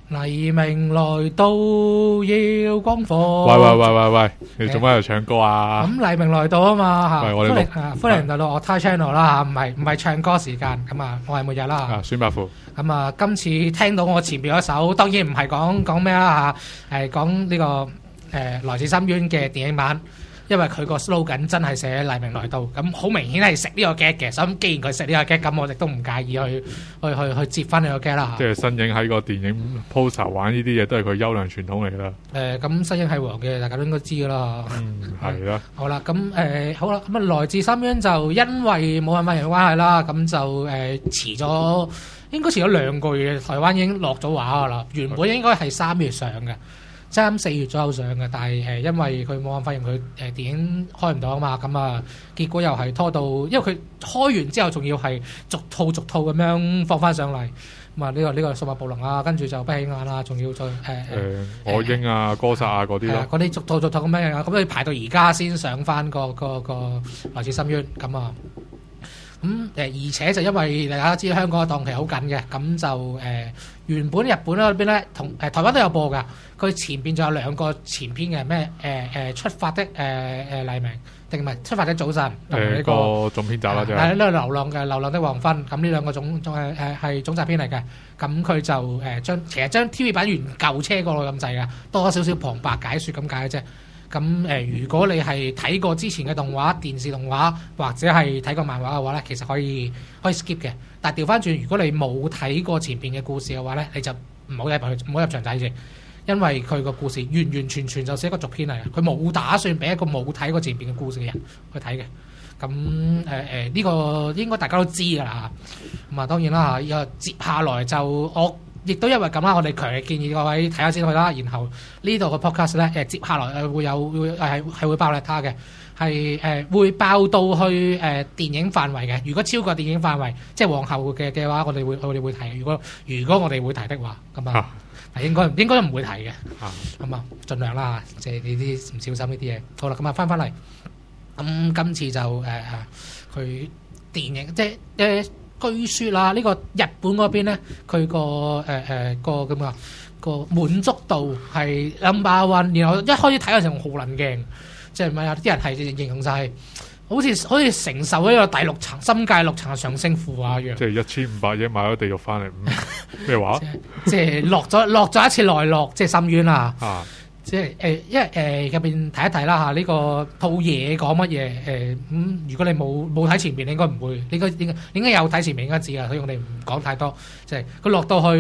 黎明來到要光火。 喂，你做咩喺度唱歌啊？ 咁黎明來到啊嘛嚇， 喂我哋歡迎嚟到我 Thai Channel 啦嚇，唔係唱歌時間咁啊，我係末日啦啊，孫伯父， 咁啊，今次聽到我前邊嗰首，當然唔係講咩啦嚇，係講呢個來自深淵嘅電影版。因為佢個 slogan 真係寫黎明來到，咁好明顯係食呢個 gag 嘅，咁既然佢食呢個 gag，咁我亦都唔介意去接翻呢個 gag 啦。 即係新影喺個電影 poster 玩呢啲嘢，都係佢優良傳統嚟㗎啦。 咁新影係黃嘅，大家都應該知㗎啦。 係啦。 好啦，咁好啦，咁來自深淵就因為冇辦法嘅關係啦，咁就遲咗，應該遲咗2個月，台灣已經落咗畫㗎啦。原本應該係3月上嘅。3-4月左右上嘅，但係因為佢冇辦法，佢電影開唔到啊嘛，咁啊結果又係拖到，因為佢開完之後仲要係逐套咁樣放翻上嚟，咁啊呢個數碼暴龍啊，跟住就不起眼啦，仲要再我英啊、哥薩啊嗰啲咯， 嗰啲逐套咁樣樣，咁你排到而家先上翻個來自深淵咁啊。而且就因為大家知香港嘅檔期好緊嘅，咁就原本日本嗰邊咧同台灣都有播㗎，佢前邊仲有2個前篇嘅咩出發的黎明定唔係出發的早晨同呢個總篇集啦，就係呢個流浪的黃昏，咁呢2個係總集篇嚟嘅，咁佢就其實將 TV 版原舊車過去咁滯㗎，多少少旁白解説咁解嘅啫。咁如果你係睇過之前嘅動畫、電視動畫或者係睇過漫畫嘅話咧，其實可以 skip 嘅。但係調翻轉，如果你冇睇過前邊嘅故事嘅話咧，你就唔好入場睇住，因為佢個故事完全就是一個續篇嚟嘅，佢冇打算俾一個冇睇過前邊嘅故事嘅人去睇嘅。咁呢個應該大家都知㗎啦。咁啊當然啦嚇，接下來就我。亦都因為咁啦，我哋強烈建議各位睇下先去啦。然後呢度嘅 podcast 咧，接下來會爆力他嘅，係會爆到去電影範圍嘅。如果超過電影範圍，即係往後嘅話，我哋會提。如果我哋會提的話，咁啊，應該唔會提嘅。咁啊，盡量啦，即係呢啲唔小心呢啲嘢。好啦，咁啊翻嚟，咁今次就佢電影即係據說啦，呢個日本嗰邊咧，佢個咁啊個滿足度係 No.1，然後一開始睇嗰陣好撚驚，即係咪有啲人係形容晒好似承受咗一個第6層深界6層嘅上升負啊一樣。 即係1500嘢買咗地獄翻嚟，咩話？ 即係落咗一次內落，即係深淵啦。即係因為入邊睇一睇啦嚇，呢個套嘢講乜嘢如果你冇睇前面，你應該唔會，你應該有睇前面應該知㗎，所以我哋唔講太多。即係佢落到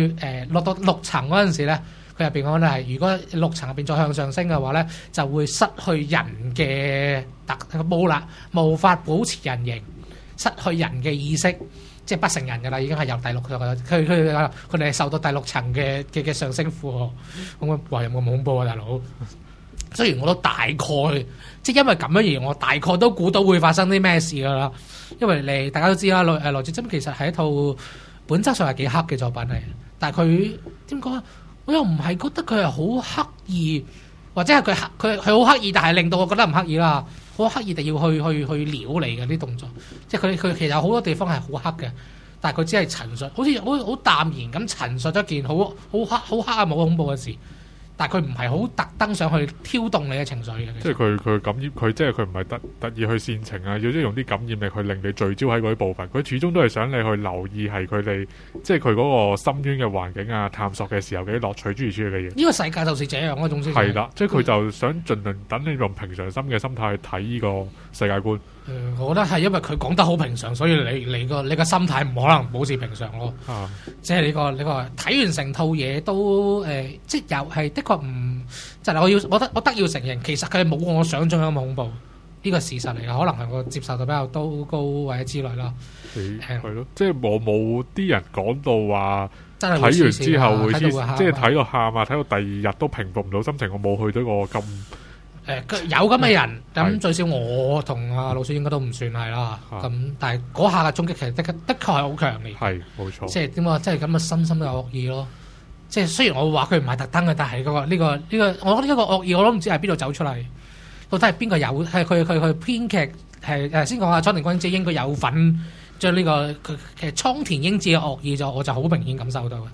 6層嗰陣時咧，佢入邊講咧係，如果6層入邊再向上升嘅話咧，就會失去人嘅無法保持人形，失去人嘅意識。即係不成人㗎啦，已經係由第6層佢哋係受到第6層嘅上升負荷，咁話有冇咁恐怖啊，大佬？雖然我都大概，即係因為咁樣而我大概都估到會發生啲咩事㗎啦。因為大家都知啦，來自深淵其實係一套本質上係幾黑嘅作品嚟，但係佢點講？我又唔係覺得佢係好刻意，或者係佢好刻意，但係令到我覺得唔刻意啦。好刻意地要去撩你嘅啲動作，即係佢其實有好多地方係好黑嘅，但係佢只係陳述，好似好淡然咁陳述咗一件好黑啊冇恐怖嘅事，但係佢唔係好特登上去挑動你嘅情緒嘅。 即係佢感染，佢即係佢唔係特意去煽情啊，要即係用啲感染力去令你聚焦喺嗰啲部分。佢始終都係想你去留意係佢哋，即係佢嗰個深淵嘅環境啊，探索嘅時候嘅啲樂趣諸如此類嘅嘢。呢個世界就是這樣，總之係啦，即係佢就想盡量等你用平常心嘅心態去睇呢個世界觀。 我覺得係因為佢講得好平常，所以你個心態唔可能保持平常咯。即係你個睇完成套嘢都即係又係的確唔，就係我得要承認，其實佢冇我想象咁恐怖，呢個事實嚟㗎。可能係我接受到比較高或者之類啦。 係咯，即係冇啲人講到話睇完之後會即係睇到喊啊，睇到第2日都平復唔到心情。我冇去到個咁。 有咁嘅人，咁最少我同阿老鼠應該都唔算係啦。咁但係嗰下嘅衝擊其實的確係好強烈。係冇錯。即係點講？即係咁嘅深深嘅惡意咯。即係雖然我話佢唔係特登嘅，但係呢個，我覺得呢個惡意我都唔知係邊度走出嚟。到底係邊個有？係佢編劇係先講下倉田君子應該有份將呢個其實倉田英治嘅惡意我就好明顯感受到嘅。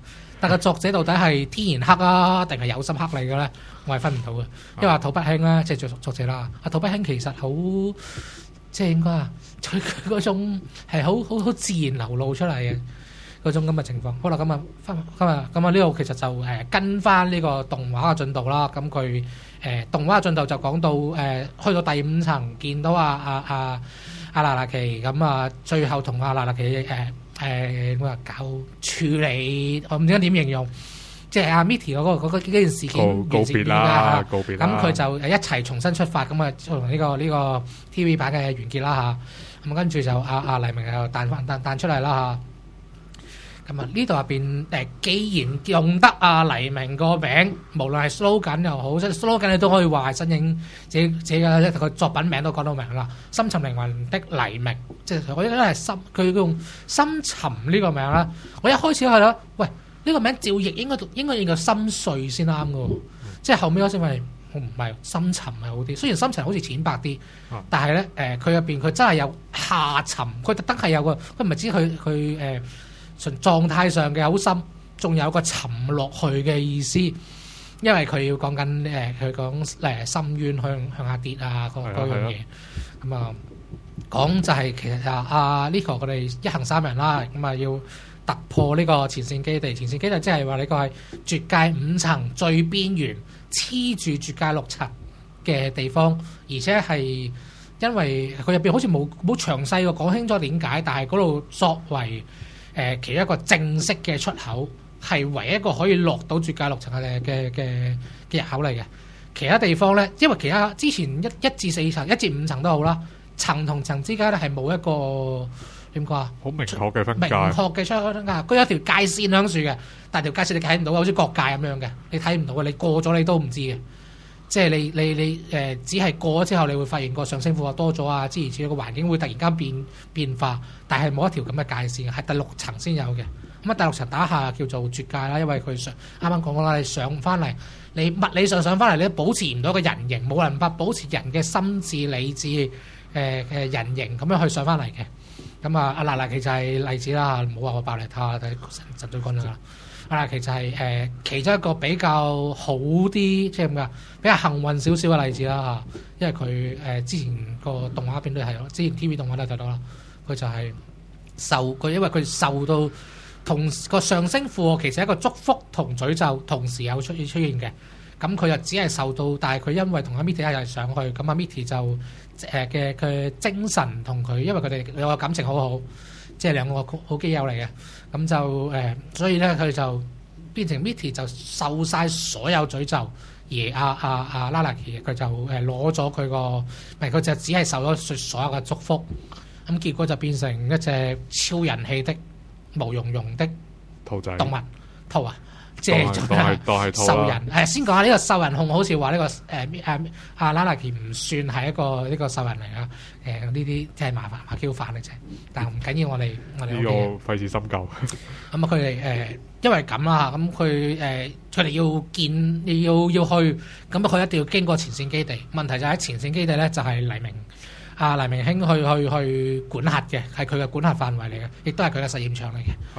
但個作者到底係天然黑啊，定係有心黑你嘅咧？我係分唔到嘅，因為阿土不興咧，即係作者啦。阿土不興其實好，即係應該啊，佢嗰種係好自然流露出嚟嘅嗰種咁嘅情況。好啦，咁啊呢度其實就跟翻呢個動畫嘅進度啦。咁佢動畫嘅進度就講到去到第5層見到阿娜娜奇，咁啊最後同阿娜娜奇搞處理，我唔知點形容，即係阿 Mitty 嗰件事件告別啦，告別啦。 咁佢就一齊重新出發，咁啊從呢個 TV 版嘅完結啦嚇。咁跟住就阿黎明又彈出嚟啦嚇。咁啊呢度入邊既然用得阿黎明個名，無論係 slogan 又好，即係 slogan 你都可以話係新影自己嘅一個作品名都講到明啦。深沉靈魂的黎明，即係我覺得係佢用深沉呢個名啦。我一開始係啦，喂呢個名照譯應該叫深邃先啱嘅喎。即係後尾我先話我唔係深沉係好啲，雖然深沉好似淺白啲，但係咧佢入邊佢真係有下沉，佢特登係有個佢唔係知佢純狀態上嘅好深，仲有個沉落去嘅意思，因為佢要講緊佢講深淵向下跌啊嗰樣嘢，咁啊講就係其實Nico 佢哋一行3人啦，咁啊要突破呢個前線基地，前線基地即係話呢個係絕界5層最邊緣黐住絕界6層嘅地方，而且係因為佢入邊好似冇詳細講清楚點解，但係嗰度作為其一個正式嘅出口，係唯一一個可以落到絕界6層嘅入口嚟嘅。其他地方咧，因為其他之前1至4層、1至5層都好啦，層同層之間咧係冇一個點講啊，好明確嘅分界， 明確嘅出口分界。佢有一條界線響樹嘅，但係條界線你睇唔到，好似國界咁樣嘅，你睇唔到嘅，你過咗你都唔知嘅。即係你只係過咗之後，你會發現個上升負荷多咗啊，諸如此類，個環境會突然間變化，但係冇一條咁嘅界線，係第6層先有嘅。咁啊，第6層打下叫做絕界啦，因為佢啱啱講過啦，你上翻嚟，你物理上上翻嚟，你都保持唔到一個人形，冇辦法保持人嘅心智、理智人形咁樣去上翻嚟嘅。咁啊，阿娜娜其實係例子啦，唔好話我爆力他，但係神最講咗啦。阿娜其實係其中一個比較好啲，即係咁嘅比較幸運少少嘅例子啦嚇，因為佢之前個動畫片都係，之前 TV 動畫都睇到啦，佢就係因為佢受到同個上升負荷，其實一個祝福同詛咒同時有出現嘅。咁佢就只係受到，但係佢因為同阿 Mitty 一齊上去，咁阿 Mitty 就佢精神同佢，因為佢哋兩個感情好好，即係兩個好基友嚟嘅。咁就所以咧佢就變成 Mitty 就受晒所有詛咒，而阿Lalaki佢就攞咗佢個，唔係佢就只係受咗所有嘅祝福。咁結果就變成一隻超人氣的毛茸茸的兔仔動物兔啊！即係當係獸人先講下呢個獸人控，好似話呢個阿 Lalaki 唔算係一個呢個獸人嚟噶。呢啲即係麻煩嘅啫，但係唔緊要，我哋呢個費事深究。 咁佢哋因為咁啦嚇，咁佢哋要去，咁佢一定要經過前線基地。問題就喺前線基地咧，就係黎明兄去管轄嘅，係佢嘅管轄範圍嚟嘅，亦都係佢嘅實驗場嚟嘅。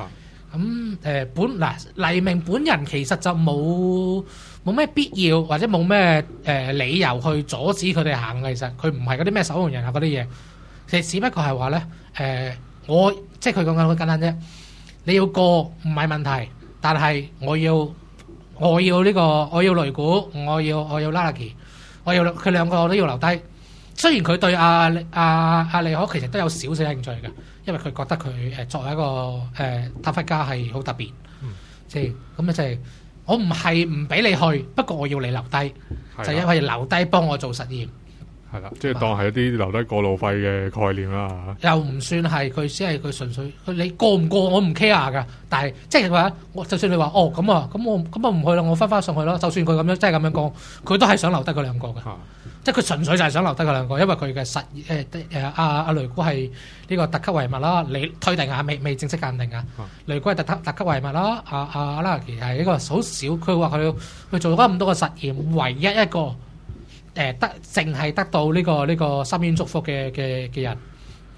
黎明本人其實就冇咩必要或者冇咩理由去阻止佢哋行。其實佢唔係嗰啲咩守門人啊嗰啲嘢，其實只不過係話咧即係佢講緊好簡單啫。你要過唔係問題，但係我要呢個，我要雷古，我要Lalaki，我要佢兩個都要留低。雖然佢對阿利可其實都有少少興趣嘅，因為佢覺得佢作為一個塔弗加係好特別，即係咁咧，就係我唔係唔俾你去，不過我要你留低，就因為留低幫我做實驗。 係啦，即係當係一啲留低過路費嘅概念啦。 又唔算係佢，只係佢純粹你過唔過我唔 care 噶，但係即係話就算你話咁我唔去啦，我翻上去咯。就算佢咁樣真係咁樣講，佢都係想留低佢兩個嘅。即係佢純粹就係想留低佢兩個，因為佢嘅阿雷古係呢個特級遺物啦，你推定下未正式鑑定啊。雷古係特級遺物啦，阿Lalaki係一個好少，佢話佢做咗咁多個實驗，唯一一個淨係得到呢個深淵祝福嘅人。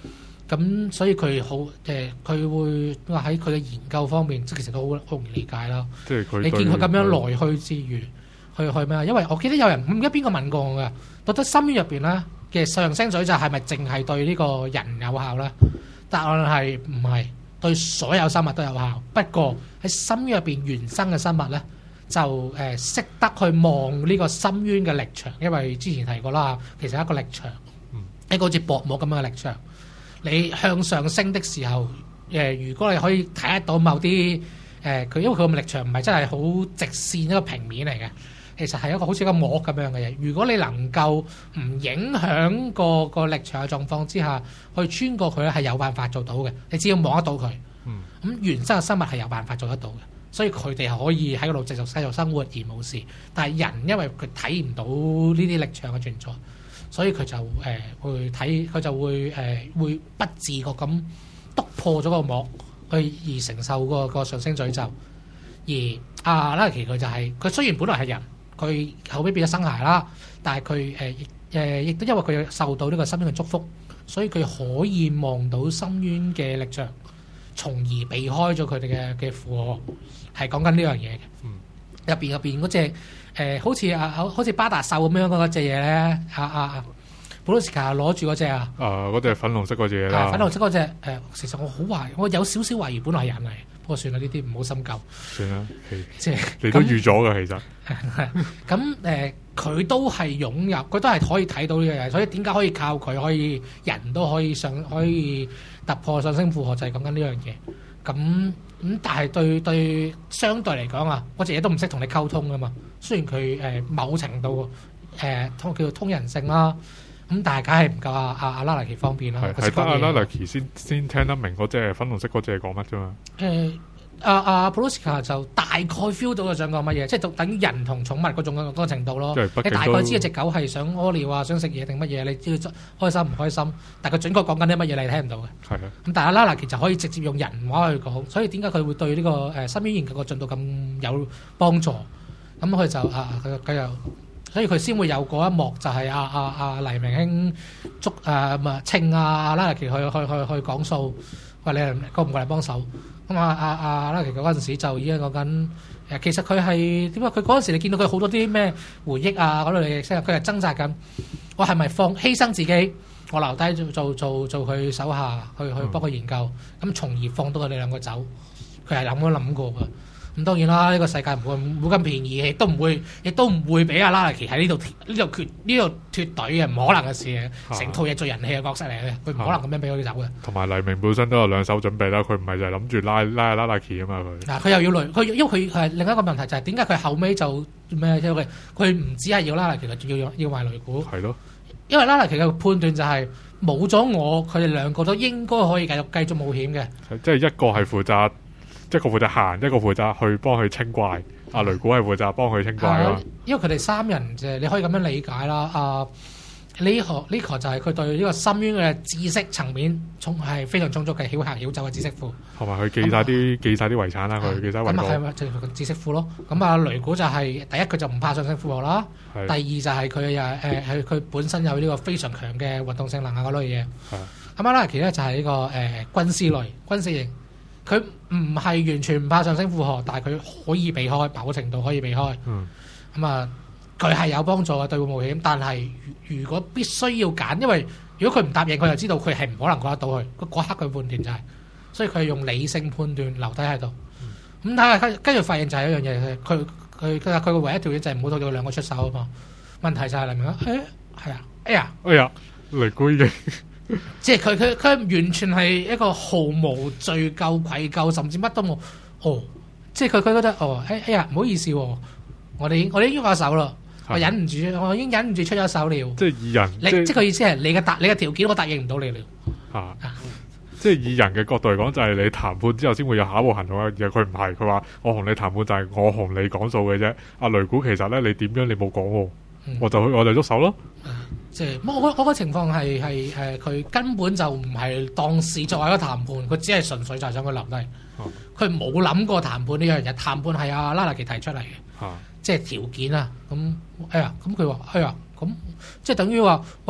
咁所以佢好佢會話喺佢嘅研究方面，即係其實都好容易理解啦。 即係佢你見佢咁樣來去之餘，去咩啊？因為我記得有人唔記得邊個問過我嘅，覺得深淵入邊咧嘅上升詛咒係咪淨係對呢個人有效咧？答案係唔係？對所有生物都有效。不過喺深淵入邊原生嘅生物咧，就識得去望呢個深淵嘅力場，因為之前提過啦，其實係一個力場，一個好似薄膜咁樣嘅力場。你向上升的時候，如果你可以睇得到某啲佢，因為佢個力場唔係真係好直線一個平面嚟嘅，其實係一個好似個膜咁樣嘅嘢。如果你能夠唔影響個力場嘅狀況之下，去穿過佢咧，係有辦法做到嘅。你只要望得到佢，咁原生嘅生物係有辦法做得到嘅，所以佢哋係可以喺嗰度繼續生活而冇事。但係人因為佢睇唔到呢啲力場嘅存在。所以佢就會睇，佢就會會不自覺咁篤破咗個膜，去而承受個上升詛咒。而阿拉奇佢就係、佢雖然本來係人，佢後尾變咗生涯啦，但係佢亦都因為佢受到呢個深淵嘅祝福，所以佢可以望到深淵嘅力量，從而避開咗佢哋嘅負荷。係講緊呢樣嘢嘅。入邊嗰隻。好似巴達獸咁樣嗰隻嘢咧，布魯斯卡攞住嗰隻啊， 嗰隻粉紅色嗰隻嘢啦， 粉紅色嗰隻其實我好懷疑，我有少少懷疑本來係人嚟，不過算啦，呢啲唔好深究。算啦，即係你都預咗嘅其實。咁佢都係擁有，佢都係可以睇到呢樣嘢，所以點解可以靠佢可以人都可以突破上升負荷，就係講緊呢樣嘢。但係對相對嚟講啊，嗰隻嘢都唔識同你溝通噶嘛。雖然佢某程度叫做通人性啦，咁但係梗係唔夠阿拉奇方便啦。係得阿拉奇先聽得明嗰隻粉紅色嗰隻係講乜啫嘛。 普魯斯卡就大概 feel 到佢想講乜嘢，即係等於人同寵物嗰個程度咯。你大概知隻狗係想屙尿啊，想食嘢定乜嘢，你知道開心唔開心，但係佢準確講緊啲乜嘢你聽唔到嘅。係啊。咁但係阿拉奇就可以直接用人話去講，所以點解佢會對呢個深淵研究個進度咁有幫助？咁佢就佢又，所以佢先會有嗰一幕就係黎明兄稱阿拉奇去講數，話你過唔過嚟幫手？咁拉奇嗰陣時就已經講緊其實佢係點解？佢嗰陣時你見到佢好多啲咩回憶啊嗰類嘅聲，佢係掙扎緊，我係咪犧牲自己，我留低做佢手下去幫佢研究，咁從而放到佢哋兩個走，佢係諗過㗎。咁當然啦，呢個世界唔會咁便宜，亦都唔會俾阿拉奇喺呢度脫隊嘅，唔可能嘅事嘅。成套嘢做人氣嘅角色嚟嘅，佢唔可能咁樣俾佢走嘅。同埋黎明本身都有兩手準備啦，佢唔係就係諗住拉拉奇啊嘛佢。嗱，佢又要佢因為佢係另一個問題就係點解佢後尾就咩？因為佢唔止係要拉奇，佢仲要埋雷古。係咯，因為拉奇嘅判斷就係冇咗我，佢哋兩個都應該可以繼續冒險嘅。即係一個係負責。一個負責行，一個負責去幫佢清怪。阿雷古係負責幫佢清怪咯。因為佢哋三人啫，你可以咁樣理解啦。呢個就係佢對呢個深淵嘅知識層面係非常充足嘅，曉行曉走嘅知識庫。同埋佢記晒啲遺產啦，佢記晒遺產。咁係咪就係佢知識庫咯？咁阿雷古就係第一，佢就唔怕上升負荷啦。第二就係佢係佢本身有呢個非常強嘅運動性能啊嗰類嘢。咁阿拉奇咧就係呢個軍師類軍師型。佢唔係完全唔怕上升負荷，但係佢可以避開，某程度可以避開。佢係有幫助嘅對付冒險，但係如果必須要揀，因為如果佢唔答應，佢就知道佢係唔可能過得到佢。嗰刻佢判斷就係，所以佢係用理性判斷留低喺度。咁但係跟住發現就係一樣嘢，佢個唯一條件就係唔好到佢兩個出手啊嘛。問題就係黎明啊，係啊，雷古已經。即係佢完全係一個毫無罪疚、愧疚，甚至乜都冇。即係佢覺得唔好意思，我哋已經喐下手啦，我忍唔住，我已經忍唔住出咗手了。即係以人，即係佢意思係你嘅條件，我答應唔到你了。即係以人嘅角度嚟講，就係你談判之後先會有下一步行動啊。而佢唔係，佢話我同你談判就係我同你講數嘅啫。阿雷古其實咧，你點樣你冇講喎。我就喐手咯。即係我個情況係佢根本就唔係當事作為一個談判，佢只係純粹就係想佢留低。佢冇諗過談判呢樣嘢，談判係阿拉奇提出嚟嘅。即係條件啊。咁佢話咁即係等於話，喂，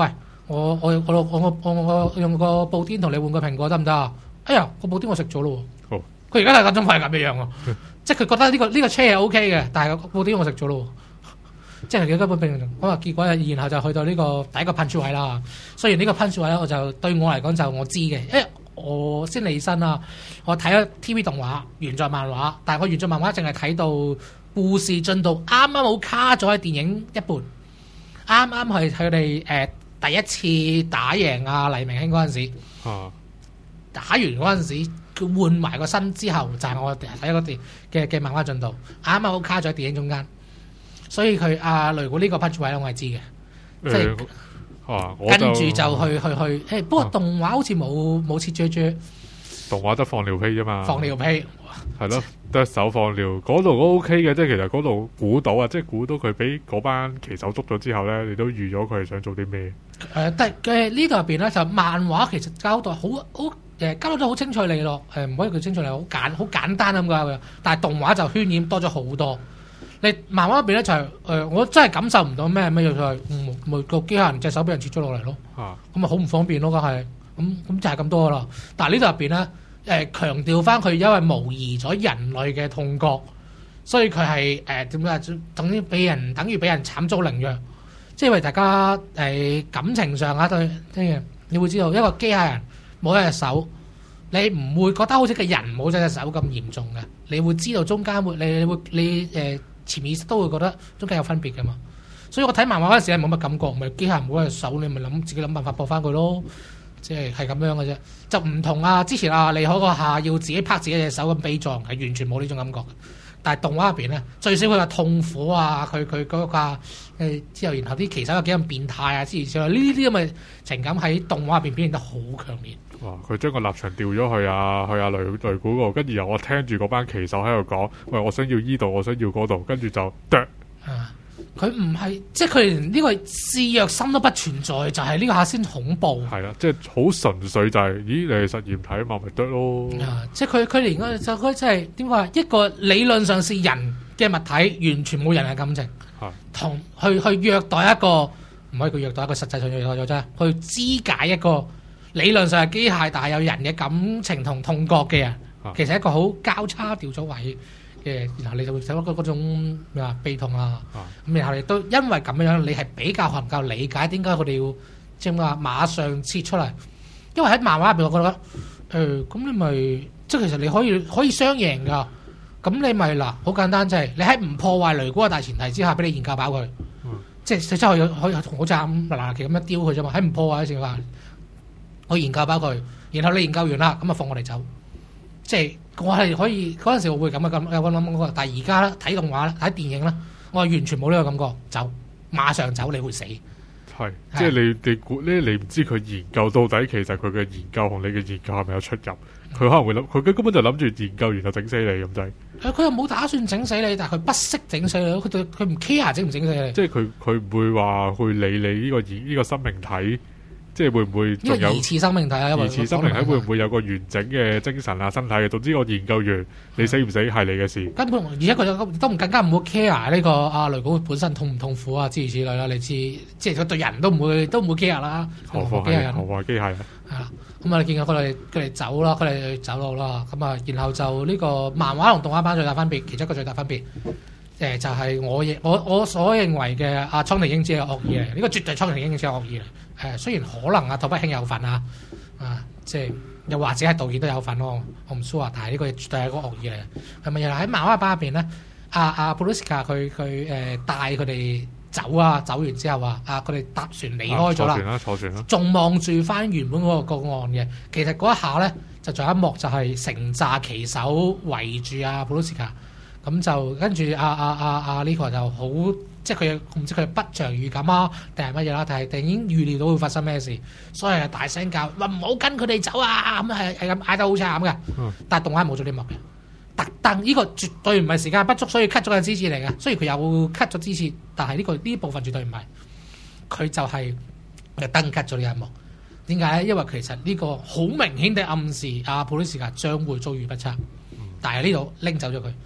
我用個布甸同你換個蘋果得唔得啊？哎呀，個布甸我食咗咯喎。 好佢而家係咁快咁樣喎，即係佢覺得呢個車係 O K 嘅，但係個布甸我食咗咯喎，即係佢根本並咁啊。結果然後就去到呢個第一個punch位啦。雖然呢個punch位咧，我就對我嚟講就我知嘅，因為我先離身啊，我睇咗 TV 動畫原作漫畫，但係我原作漫畫淨係睇到故事進度啱啱好卡咗喺電影一半，啱啱係佢哋第一次打贏阿黎明兄嗰陣時，打完嗰陣時。佢換埋個身之後，就係、是、我睇個嘅漫畫進度，啱啱好卡咗喺電影中間，所以佢雷古呢個 punch 位我係知嘅，即係跟住就去不過動畫好似冇切啫， 動畫得放尿屁啫嘛， 放尿屁係咯，得手放尿嗰度都 OK 嘅，即係其實嗰度估到啊，即係估到佢俾嗰班騎手捉咗之後咧，你都預咗佢係想做啲咩？ 但係呢度入邊咧就漫畫其實交代好。交代得好清脆利落，唔可以叫清脆利落，好簡單咁㗎。但係動畫就渲染多咗好多。你漫畫入邊咧就係我真係感受唔到咩嘢，就係個機械人隻手俾人切咗落嚟咯。咁啊好唔方便咯，梗係咁就係咁多啦。但係呢度入邊咧強調翻佢因為模擬咗人類嘅痛覺，所以佢係點解等於俾人慘遭凌虐，即係因為大家感情上對你會知道一個機械人。冇一隻手，你唔會覺得好似個人冇咗隻手咁嚴重嘅，你會知道中間你潛意識都會覺得中間有分別嘅嘛。所以我睇漫畫嗰陣時係冇乜感覺，咪機械人冇一隻手，你咪自己諗辦法駁翻佢咯，即係咁樣嘅啫。就唔同之前利可嗰下要自己拍自己隻手咁悲壯，係完全冇呢種感覺。但係動畫入邊咧，最少佢話痛苦啊，佢嗰個之後，然後啲騎手有幾咁變態啊，之類呢啲咁嘅情感喺動畫入邊表現得好強烈。 哇！佢將個立場調咗去雷古嗰度，跟住由我聽住嗰班騎手喺度講，喂，我想要依度，我想要嗰度，跟住就佢唔係，即係佢連呢個試藥心都不存在，就係呢個下先恐怖。 係啦，即係好純粹就係，咦？你係實驗體嘛，咪得咯。 即係佢連嗰就佢真係點話？一個理論上是人嘅物體，完全冇人嘅感情，同去虐待一個唔可以叫虐待一個，實際上虐待咗啫。去肢解一個理論上係機械，但係有人嘅感情同痛覺嘅人，其實一個好交叉掉咗位。然後你就會睇到嗰種悲痛啊，咁然後亦都因為咁樣，你係比較能夠理解點解佢哋要即係話馬上切出嚟，因為喺漫畫入邊，我覺得咁你咪即係其實你可以雙贏噶，咁你咪嗱好簡單，就係你喺唔破壞雷古嘅大前提之下，俾你研究飽佢，即係你真係可以好似嗱其咁樣丟佢啫嘛，喺唔破壞嘅情況下，我研究飽佢，然後你研究完啦，咁啊放我哋走，即係。我係可以嗰陣時，我會咁有咁諗，但係而家咧睇動畫咧睇電影咧，我係完全冇呢個感覺，走馬上走，你會死。係， 即係你估咧，你唔知佢研究到底，其實佢嘅研究同你嘅研究係咪有出入？佢可能會諗，佢根本就諗住研究完就整死你咁滯。佢又冇打算整死你，但係佢不惜整死你，佢唔 care 整唔整死你。 即係佢唔會話去理你呢個生命體。即係會唔會仲有疑似生命體啊？ 疑似生命體會唔會有個完整嘅精神啊、身體嘅？總之我研究完，你死唔死係你嘅事。根本而家佢都更加唔會 care 呢個雷古本身痛唔痛苦啊，諸如此類啦。你知即係佢對人都唔會 care 啦。何況機械人係啦。咁啊，你見到佢哋走啦，佢哋走路啦。咁啊，然後就呢個漫畫同動畫版最大分別，其中一個最大分別。就係我所認為嘅蒼田英之嘅惡意嚟，呢個絕對蒼田英之嘅惡意嚟。雖然可能土北兄有份即係又或者係導演都有份咯，我唔 sure，但係呢個絕對係個惡意嚟。係咪又喺漫畫版入邊咧？布魯斯卡佢帶佢哋走完之後佢哋搭船離開咗啦， 坐船啦， 仲望住翻原本嗰個案嘅。其實嗰一下咧，就仲有一幕就係成紮騎手圍住布魯斯卡。咁就跟住呢個就好，即係佢唔知佢不祥預感定係乜嘢啦，但係已經預料到會發生咩事，所以係大聲叫話唔好跟佢哋走啊！咁係咁嗌得好慘嘅。但係動畫冇咗呢幕嘅，特登呢個絕對唔係時間不足，所以 cut 咗嘅支持嚟嘅。雖然佢有 cut 咗支持，但係呢部分絕對唔係，佢就係特登 cut 咗呢一幕。點解咧？因為其實呢個好明顯地暗示普魯士卡將會遭遇不測，但係呢度拎走咗佢。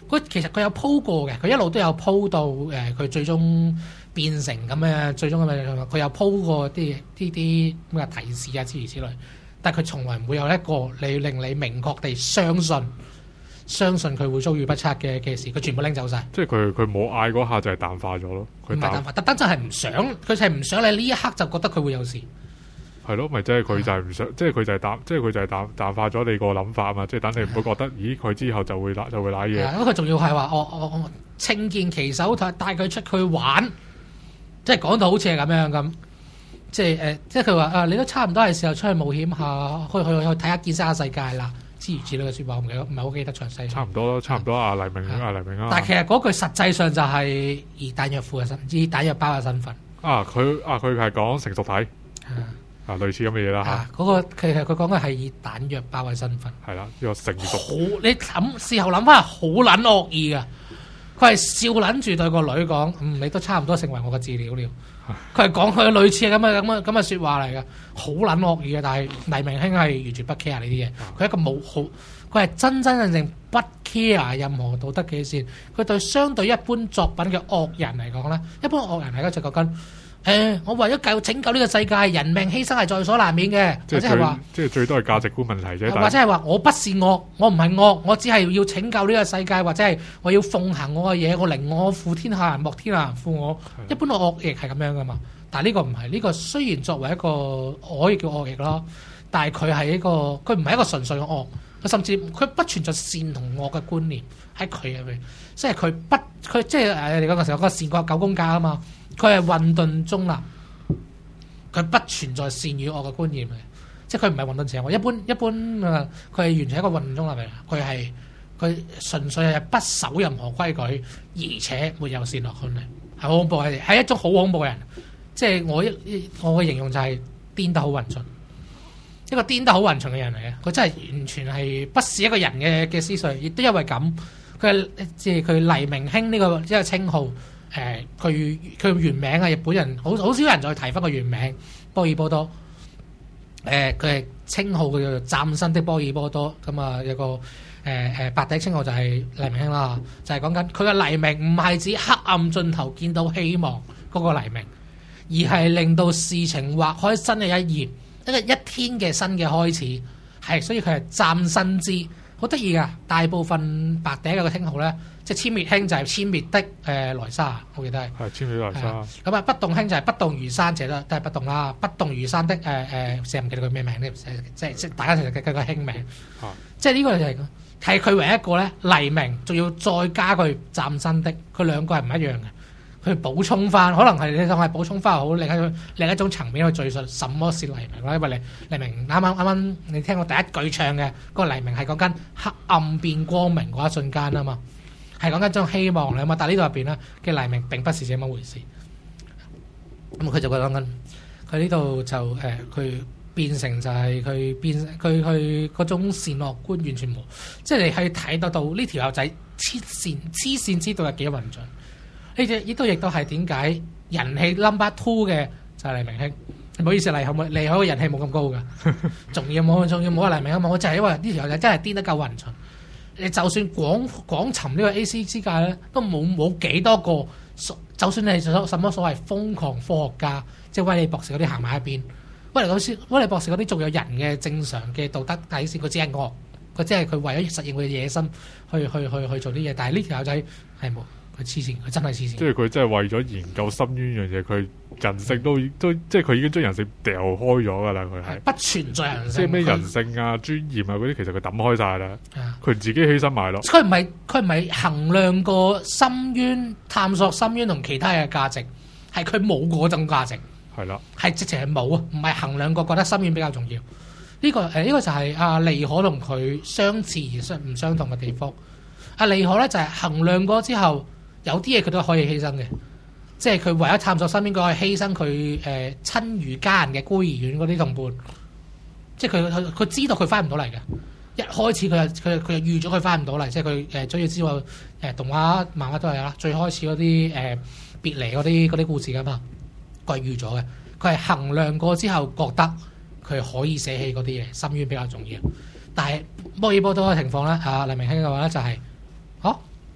其實佢有鋪過嘅，佢一路都有鋪到佢最終變成咁嘅，最終咁嘅佢有鋪過啲咩提示啊諸如此類，但係佢從來唔會有一個你令你明確地相信佢會遭遇不測嘅事，佢全部拎走晒。 即係佢冇嗌嗰下就係淡化咗咯。佢唔係淡化，特登就係唔想，佢就係唔想你呢一刻就覺得佢會有事。 係咯，咪即係佢就係唔想，即係佢就係淡化咗你個諗法啊嘛，即係等你唔會覺得，咦佢之後就會揦嘢。 咁佢仲要係話我稱見其手帶佢出去玩，即係講到好似係咁樣咁，即係佢話你都差唔多係時候出去冒險下，去睇下見識下世界啦，諸如此類嘅説話，我唔係好記得詳細。差唔多啊，黎明啊。 但係其實嗰句實際上就係以彈藥庫嘅身，以彈藥包嘅身份。 佢係講成熟體。類似咁嘅嘢啦嗰個其實佢講嘅係以彈藥包嘅身份。係啦， 呢個成熟。 你事後諗翻係好撚惡意㗎。佢係笑撚住對個女講：你都差唔多成為我嘅資料了。佢係講佢類似咁嘅説話嚟嘅，好撚惡意嘅。但係黎明兄係完全不 care 呢啲嘢。佢係一個佢係真正不 care 任何道德嘅線。佢對相對一般作品嘅惡人嚟講咧，一般惡人係就講緊。我為咗拯救呢個世界，人命犧牲係在所難免嘅，或者係話， 即係最多係價值觀問題啫。 或者係話我不是惡，我唔係惡，我只係要拯救呢個世界，或者係我要奉行我嘅嘢，我寧我負天下人，莫天下人負我。一般嘅惡亦係咁樣噶嘛，但係呢個唔係，呢個雖然作為一個可以叫惡逆咯，但係佢係佢唔係一個純粹嘅惡，佢甚至佢不存在善同惡嘅觀念喺佢入面，即係佢即係你講嘅時候，個善惡九宮格啊嘛。佢係混沌中立，佢不存在善與惡嘅觀念嘅，即係佢唔係混沌邪惡。一般佢係完全一個混沌中立嚟嘅。佢純粹係不守任何規矩，而且沒有善惡觀念，係好恐怖嘅，係一種好恐怖嘅人。即係我嘅形容就係癲得好勻盡，一個癲得好勻盡嘅人嚟嘅。佢真係完全係不是一個人嘅思緒，亦都因為咁，佢黎明兄呢個一個稱號。佢原名啊，日本人好少人再提翻個原名波爾波多。佢係稱號佢叫做嶄新的波爾波多。咁啊有個白底稱號就係黎明兄啦，就係講緊佢嘅黎明唔係指黑暗盡頭見到希望嗰個黎明，而係令到事情劃開新嘅一頁，一天嘅新嘅開始。係，所以佢係嶄新之。好得意噶，大部分白頂嘅稱號咧，即係殲滅兄就係殲滅的萊莎，我記得係。係殲滅萊莎。咁啊，不動兄就係不動如山，就都係不動啦。不動如山的成日唔記得佢咩名咧，即係大家其實嘅個兄名。即係呢個就係佢唯一一個咧，黎明仲要再加句嶄新的，佢兩個係唔一樣嘅。佢補充翻，可能係你當係補充翻好另一種層面去敘述什麼是黎明啦。因為黎明啱啱你聽過第一句唱嘅嗰個黎明係講緊黑暗變光明嗰一瞬間啊嘛，係講緊種希望啊嘛。但係呢度入邊咧嘅黎明並不是這麼回事。咁佢就講緊佢呢度就佢變成就係佢嗰種善惡觀完全冇，即係你係睇得到呢條友仔黐線知道有幾混進。呢度亦都係點解人氣 No.2 嘅就係黎明兄。唔好意思，離海嘅人氣冇咁高㗎，仲要冇黎明啊嘛！我就係因為呢條友真係癲得夠混進。你就算廣尋呢個 A.C. 之界咧，都冇幾多個。就算你係什麼所謂瘋狂科學家，即係威利博士嗰啲行埋一邊。威利博士嗰啲仲有人嘅正常嘅道德底線，佢只係惡，佢只係佢為咗實現佢嘅野心去做啲嘢。但係呢條友仔係冇。佢黐線，佢真係黐線。即係佢真係為咗研究深淵樣嘢，佢人性都即係佢已經將人性掉開咗㗎啦。佢係不存在人性。即係咩人性啊、尊嚴啊嗰啲，其實佢抌開晒啦。佢自己犧牲埋咯。佢唔係衡量過深淵、探索深淵同其他嘅價值，係佢冇嗰種價值。係啦，係直情係冇啊，唔係衡量過覺得深淵比較重要。呢個就係阿利可同佢相似而唔相同嘅地方。阿利可咧就係衡量過之後。有啲嘢佢都可以犧牲嘅，即係佢為咗探索身邊嗰個犧牲佢親如家人嘅孤兒院嗰啲同伴，即係佢知道佢翻唔到嚟嘅。一開始佢就預咗佢翻唔到嚟，即係佢終於知道動畫漫畫都係啦，最開始嗰啲別離嗰啲故事噶嘛，佢係預咗嘅。佢係衡量過之後覺得佢可以捨棄嗰啲嘢，深淵比較重要。但係波爾波多嘅情況咧，黎明兄嘅話咧就係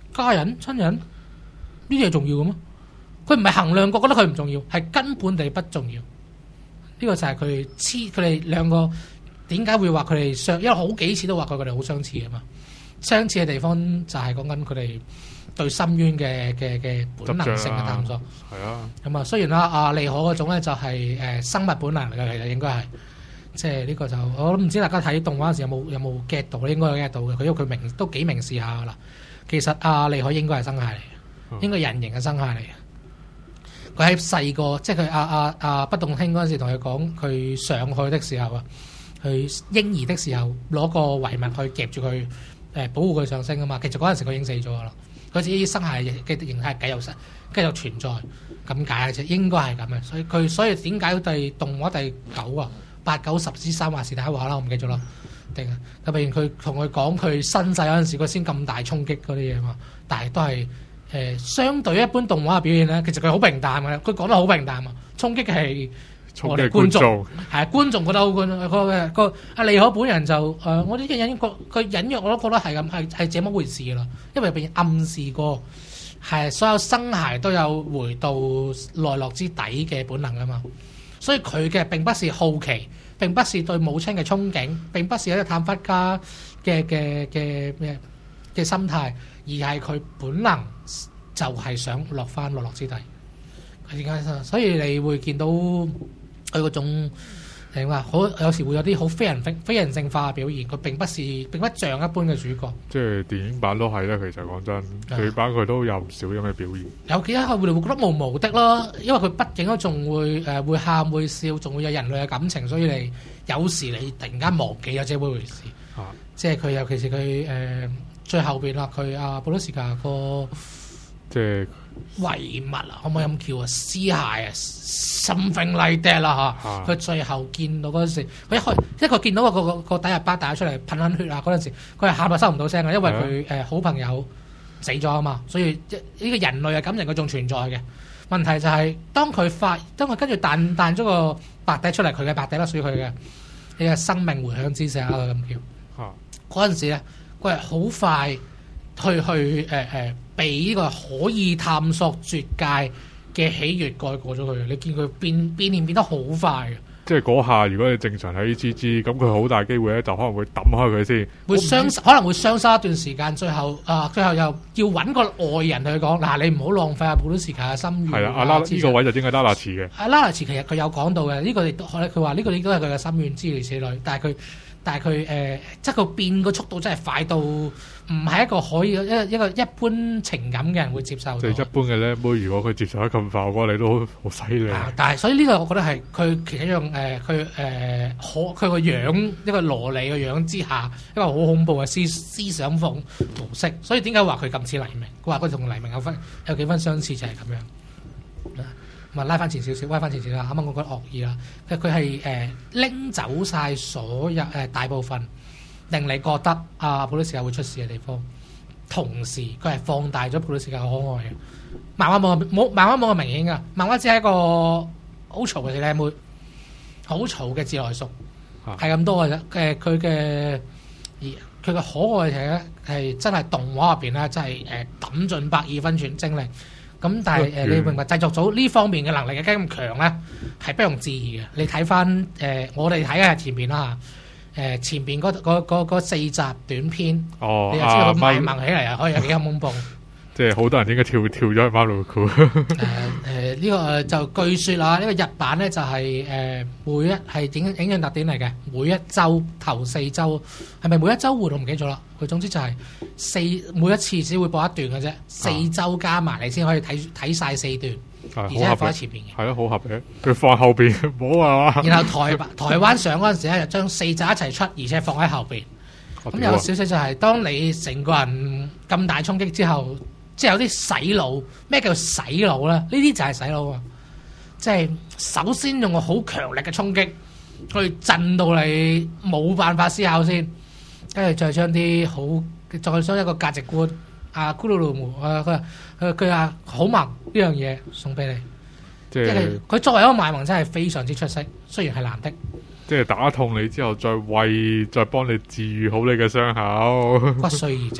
家人、親人呢啲係重要嘅咩？佢唔係衡量過覺得佢唔重要，係根本地不重要。呢個就係佢哋兩個點解會話佢哋相，因為好幾次都話佢哋好相似啊嘛。相似嘅地方就係講緊佢哋對深淵嘅本能性嘅探索。 係啊。 咁啊，雖然阿利可嗰種咧就係生物本能嚟嘅，其實應該係。即係呢個就我都唔知大家睇動畫嗰時有冇 get 到，應該有 get 到嘅。佢因為佢都幾明示下啦。其實阿利可應該係生蟹嚟嘅，應該人形嘅生蟹嚟嘅。佢喺細個，即係佢阿不動興嗰陣時同佢講，佢上去的時候啊，佢嬰兒的時候攞個遺物去夾住佢，保護佢上升啊嘛。其實嗰陣時佢已經死咗啦。佢自己生蟹嘅形態繼續存在咁解嘅啫，應該係咁嘅。所以點解動畫第9啊？8、9、10之3話是大家話啦，我唔記咗啦。定啊，特別佢同佢講佢身世嗰陣時，佢先咁大衝擊嗰啲嘢嘛。但係都係相對一般動畫嘅表現咧，其實佢好平淡嘅。佢講得好平淡啊，衝擊係我哋觀眾係觀眾覺得好觀阿利可本人就我呢啲隱佢隱約我都覺得係咁係這麼回事㗎啦。因為入邊暗示過係所有生孩都有回到內落之底嘅本能啊嘛。所以佢嘅並不是好奇，並不是對母親嘅憧憬，並不是一個探窟家嘅心態，而係佢本能就係想落翻落之底。點解？所以你會見到佢嗰種點話，好有時會有啲好非人性化嘅表現。佢並不像一般嘅主角。即係電影版都係啦，其實講真，劇版佢都有唔少咁嘅表現。 有幾下佢哋會覺得無的咯，因為佢畢竟都仲會喊會笑，仲會有人類嘅感情，所以你有時你突然間忘記咗這回事。即係佢尤其是佢最後邊啦，佢阿布魯斯卡個即係遺物啊，可唔可以咁叫啊？屍骸啊 ，something like that 啦嚇。佢最後見到嗰陣時，佢一佢見到個底下巴打出嚟噴緊血啊嗰陣時，佢係喊到收唔到聲嘅，因為佢好朋友死咗啊嘛，所以呢個人類嘅感情佢仲存在嘅。問題就係當佢跟住彈咗個白底出嚟，佢嘅白底啦屬於佢嘅呢個生命回響之石啊咁叫。嗰陣時咧，佢係好快去被呢個可以探索絕界嘅喜悅蓋過咗佢。你見佢變得好快嘅。即係嗰下，如果你正常喺 GG， 咁佢好大機會咧，就可能會抌開佢先。 可能會傷殺一段時間，最後又要揾個外人去講嗱，你唔好浪費阿布魯斯卡嘅心願。 係啦，呢個位就應該拉納茨嘅。 拉納茨其實佢有講到嘅，呢個亦都佢話呢個亦都係佢嘅心願之類此類，但係佢即係佢變個速度真係快到唔係一個可以一個一般情感嘅人會接受到。 即係一般嘅咧妹，如果佢接受得咁快，我覺得你都好犀利。 但係所以呢個我覺得係佢其中一樣佢個樣一個蘿莉嘅樣之下，一個好恐怖嘅思想模式。所以點解話佢咁似黎明？佢話佢同黎明有幾分相似就係咁樣。咁啊，拉翻前少少，歪翻前少少啦。啱啱我覺得惡意啦，佢係拎走晒所有大部分令你覺得普魯士卡會出事嘅地方，同時佢係放大咗普魯士卡嘅可愛嘅。漫畫冇咁明顯噶，漫畫只係一個好嘈嘅靚妹，好嘈嘅自來熟，係咁多嘅啫。佢嘅可愛嘅係真係動畫入邊咧，真係抌盡100分全精力。咁但係你明白製作組呢方面嘅能力嘅咁強咧，係不容置疑嘅。你睇翻我哋睇嘅係前邊啦嚇，前邊嗰4集短片，你就知道佢賣萌起嚟啊，可以有幾咁恐怖。 即係好多人應該跳咗去貓路庫。 呢個就據說啦，呢個日版咧就係係影像特點嚟嘅，每一週頭4週係咪每一週換我唔記咗啦。佢總之就係每一次只會播一段嘅啫，4週加埋你先可以睇晒4段，而且係放喺前邊嘅。 係咯，好合理。佢放後邊冇啊嘛。 然後台灣上嗰陣時咧，就將4集一齊出，而且放喺後邊。咁有少少就係當你成個人咁大衝擊之後。即係有啲洗腦，咩叫洗腦咧？呢啲就係洗腦啊！即係首先用個好強力嘅衝擊去震到你冇辦法思考先，跟住再將啲再將一個價值觀咕嚕嚕姆佢話好萌呢樣嘢送俾你。即係佢作為一個賣萌真係非常之出色，雖然係難的。 即係打痛你之後再幫你治癒好你嘅傷口， 骨髓移植。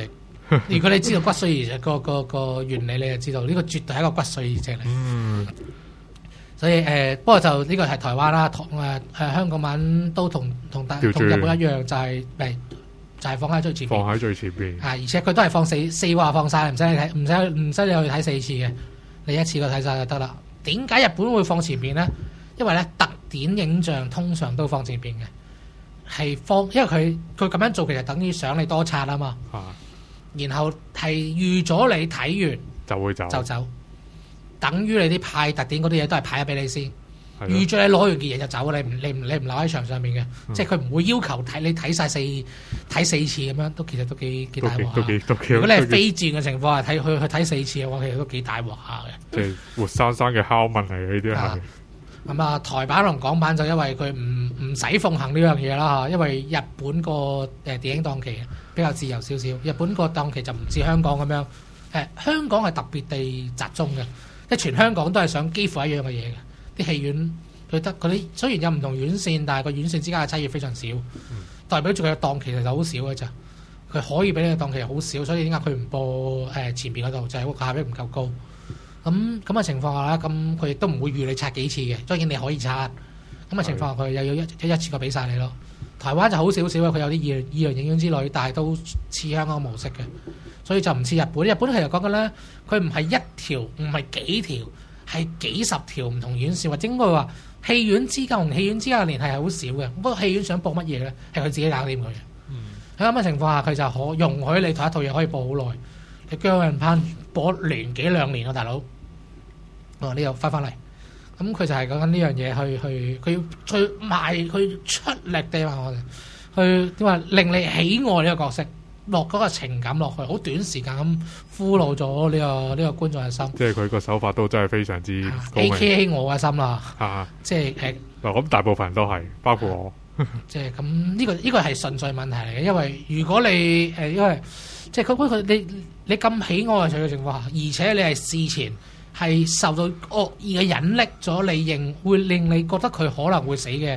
如果你知道骨髓移植個原理，你就知道呢個絕對係一個骨髓移植嚟。所以不過就呢個係台灣啦，香港版都同日本一樣，就係放喺最前面。 放喺最前邊。 而且佢都係放四話放晒，唔使你去睇4次嘅，你一次過睇晒就得啦。點解日本會放前面咧？因為咧特典影像通常都放前邊嘅，因為佢咁樣做其實等於想你多刷啊嘛。然後係預咗你睇完就走。等於你啲派特典嗰啲嘢都係派咗俾你先，預咗你攞完件嘢就走，你唔留喺場上面嘅，即係佢唔會要求你睇4次咁樣，其實都幾大鑊下。如果你係非戰嘅情況下去睇4次嘅話，其實都幾大鑊下嘅。即係活生生嘅拷問嚟嘅呢啲係。 咁啊，台版同港版就因為佢唔使奉行呢樣嘢啦嚇，因為日本個電影檔期比較自由少少，日本個檔期就唔似香港咁樣，香港係特別地集中嘅。即係全香港都係想幾乎一樣嘅嘢嘅，啲戲院佢得嗰啲雖然有唔同院線，但係個院線之間嘅差異非常少，代表住佢嘅檔期其實好少嘅咋，佢可以俾你嘅檔期好少，所以點解佢唔播前邊嗰度就係個價比唔夠高。咁嘅情況下啦，咁佢亦都唔會預你刷幾次嘅，當然你可以刷。咁嘅情況下佢又要一次過俾晒你咯。台灣就好少少嘅，佢有啲二輪影院之類，但係都似香港模式嘅。所以就唔似日本，日本其實講緊咧，佢唔係一條，唔係幾條，係幾十條唔同院線，或者應該話戲院之間同戲院之間嘅聯繫係好少嘅。不過戲院想播乜嘢咧，係佢自己搞掂佢嘅。喺咁嘅情況下，佢就可容許你同一套嘢可以播好耐。你姜人攀播年幾兩年啊，大佬。呢度翻嚟，咁佢就係講緊呢樣嘢，佢要去賣，佢出力地話我哋，去點話令你喜愛呢個角色。落嗰個情感落去，好短時間咁俘虜咗呢個觀眾嘅心。即係佢個手法都真係非常之高明。 AKA 我嘅心啦，即係咁大部分人都係，包括我。 即係咁呢個係純粹問題嚟嘅，因為如果你因為即係佢你咁喜愛佢嘅情況下，而且你係事前係受到惡意嘅引力咗，會令你覺得佢可能會死嘅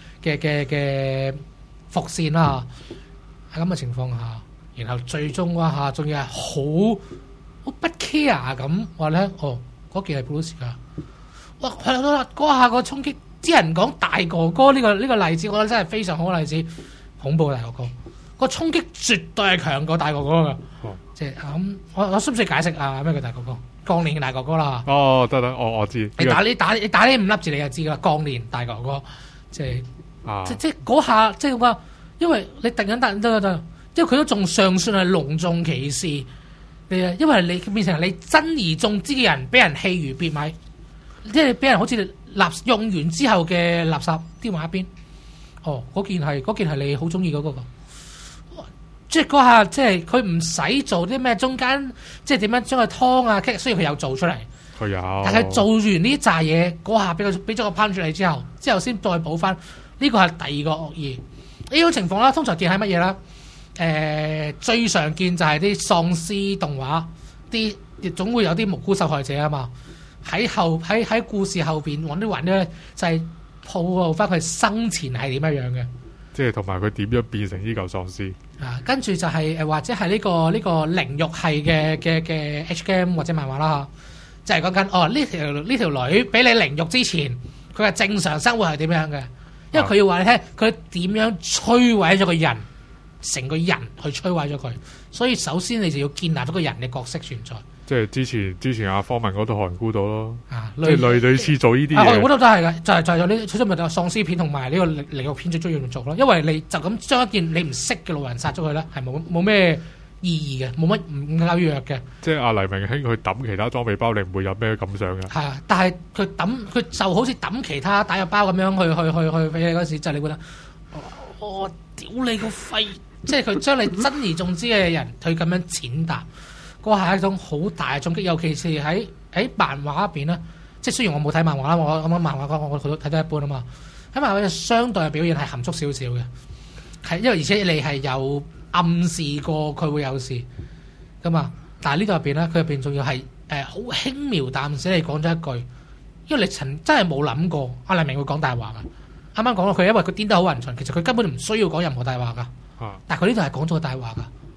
伏線啦。喺咁嘅情況下。然後最終嗰下仲要係好不 care 咁話咧，嗰件係 Bruce 㗎，哇！嗰下個衝擊，啲人講大哥哥呢個例子，我覺得真係非常好嘅例子，恐怖嘅大哥哥，個衝擊絕對係強過大哥哥㗎，即係咁，我需唔需要解釋啊？咩叫大哥哥？鋼鍊嘅大哥哥啦。 得，我知。 你打呢5粒字你就知啦，鋼鍊大哥哥，即係嗰下，即係話，因為你突然間得。因為佢都仲尚算係隆重其事，因為你變成你珍而重之嘅人，俾人棄如敝屣，即係俾人好似用完之後嘅垃圾丟埋一邊。嗰件係你好中意嗰個，即係嗰下，即係佢唔使做啲咩中間，即係點樣將佢劏啊？雖然佢有做出嚟， 佢有， 但係做完呢扎嘢嗰下俾咗個 punch 你之後先再補翻，呢個係第二個惡意。呢種情況啦，通常見係乜嘢啦？最常見就係啲喪屍動畫，亦總會有啲無辜受害者啊嘛。喺故事後邊揾啲咧，就係鋪露翻佢生前係點樣嘅， 即係同埋佢點樣變成呢嚿喪屍啊。跟住就係或者係呢個靈肉系嘅 H game 或者漫畫啦，就係講緊呢條女俾你靈肉之前，佢嘅正常生活係點樣嘅？因為佢要話你聽，佢點樣摧毀咗個人。成個人去摧毀咗佢，所以首先你就要建立咗個人嘅角色存在。即係之前阿方文嗰套韓孤島咯，即係類似做呢啲嘢。 韓孤島都係嘅，就係有呢出咗咪就喪屍片同埋呢個靈肉片最中意做咯。因為你就咁將一件你唔識嘅路人殺咗佢咧，係冇咩意義嘅，冇乜唔夠弱嘅。即係阿黎明兄佢抌其他裝備包，你唔會有咩感想嘅？ 係啊，但係佢就好似抌其他打入包咁樣去俾你嗰時，就你覺得我屌你個肺！即係佢將你珍而重之嘅人，佢咁樣踐踏，嗰係一種好大嘅衝擊。尤其是喺漫畫入邊咧，即係雖然我冇睇漫畫啦，我漫畫我睇得一般啊嘛。喺漫畫相對嘅表現係含蓄少少嘅，係因為而且你係有暗示過佢會有事噶嘛。但係呢度入邊咧，佢入邊仲要係好輕描淡寫你講咗一句，因為你真係冇諗過阿黎明會講大話噶。啱啱講到佢，因為佢癲得好混純，其實佢根本唔需要講任何大話噶。但係佢呢度係講咗個大話噶，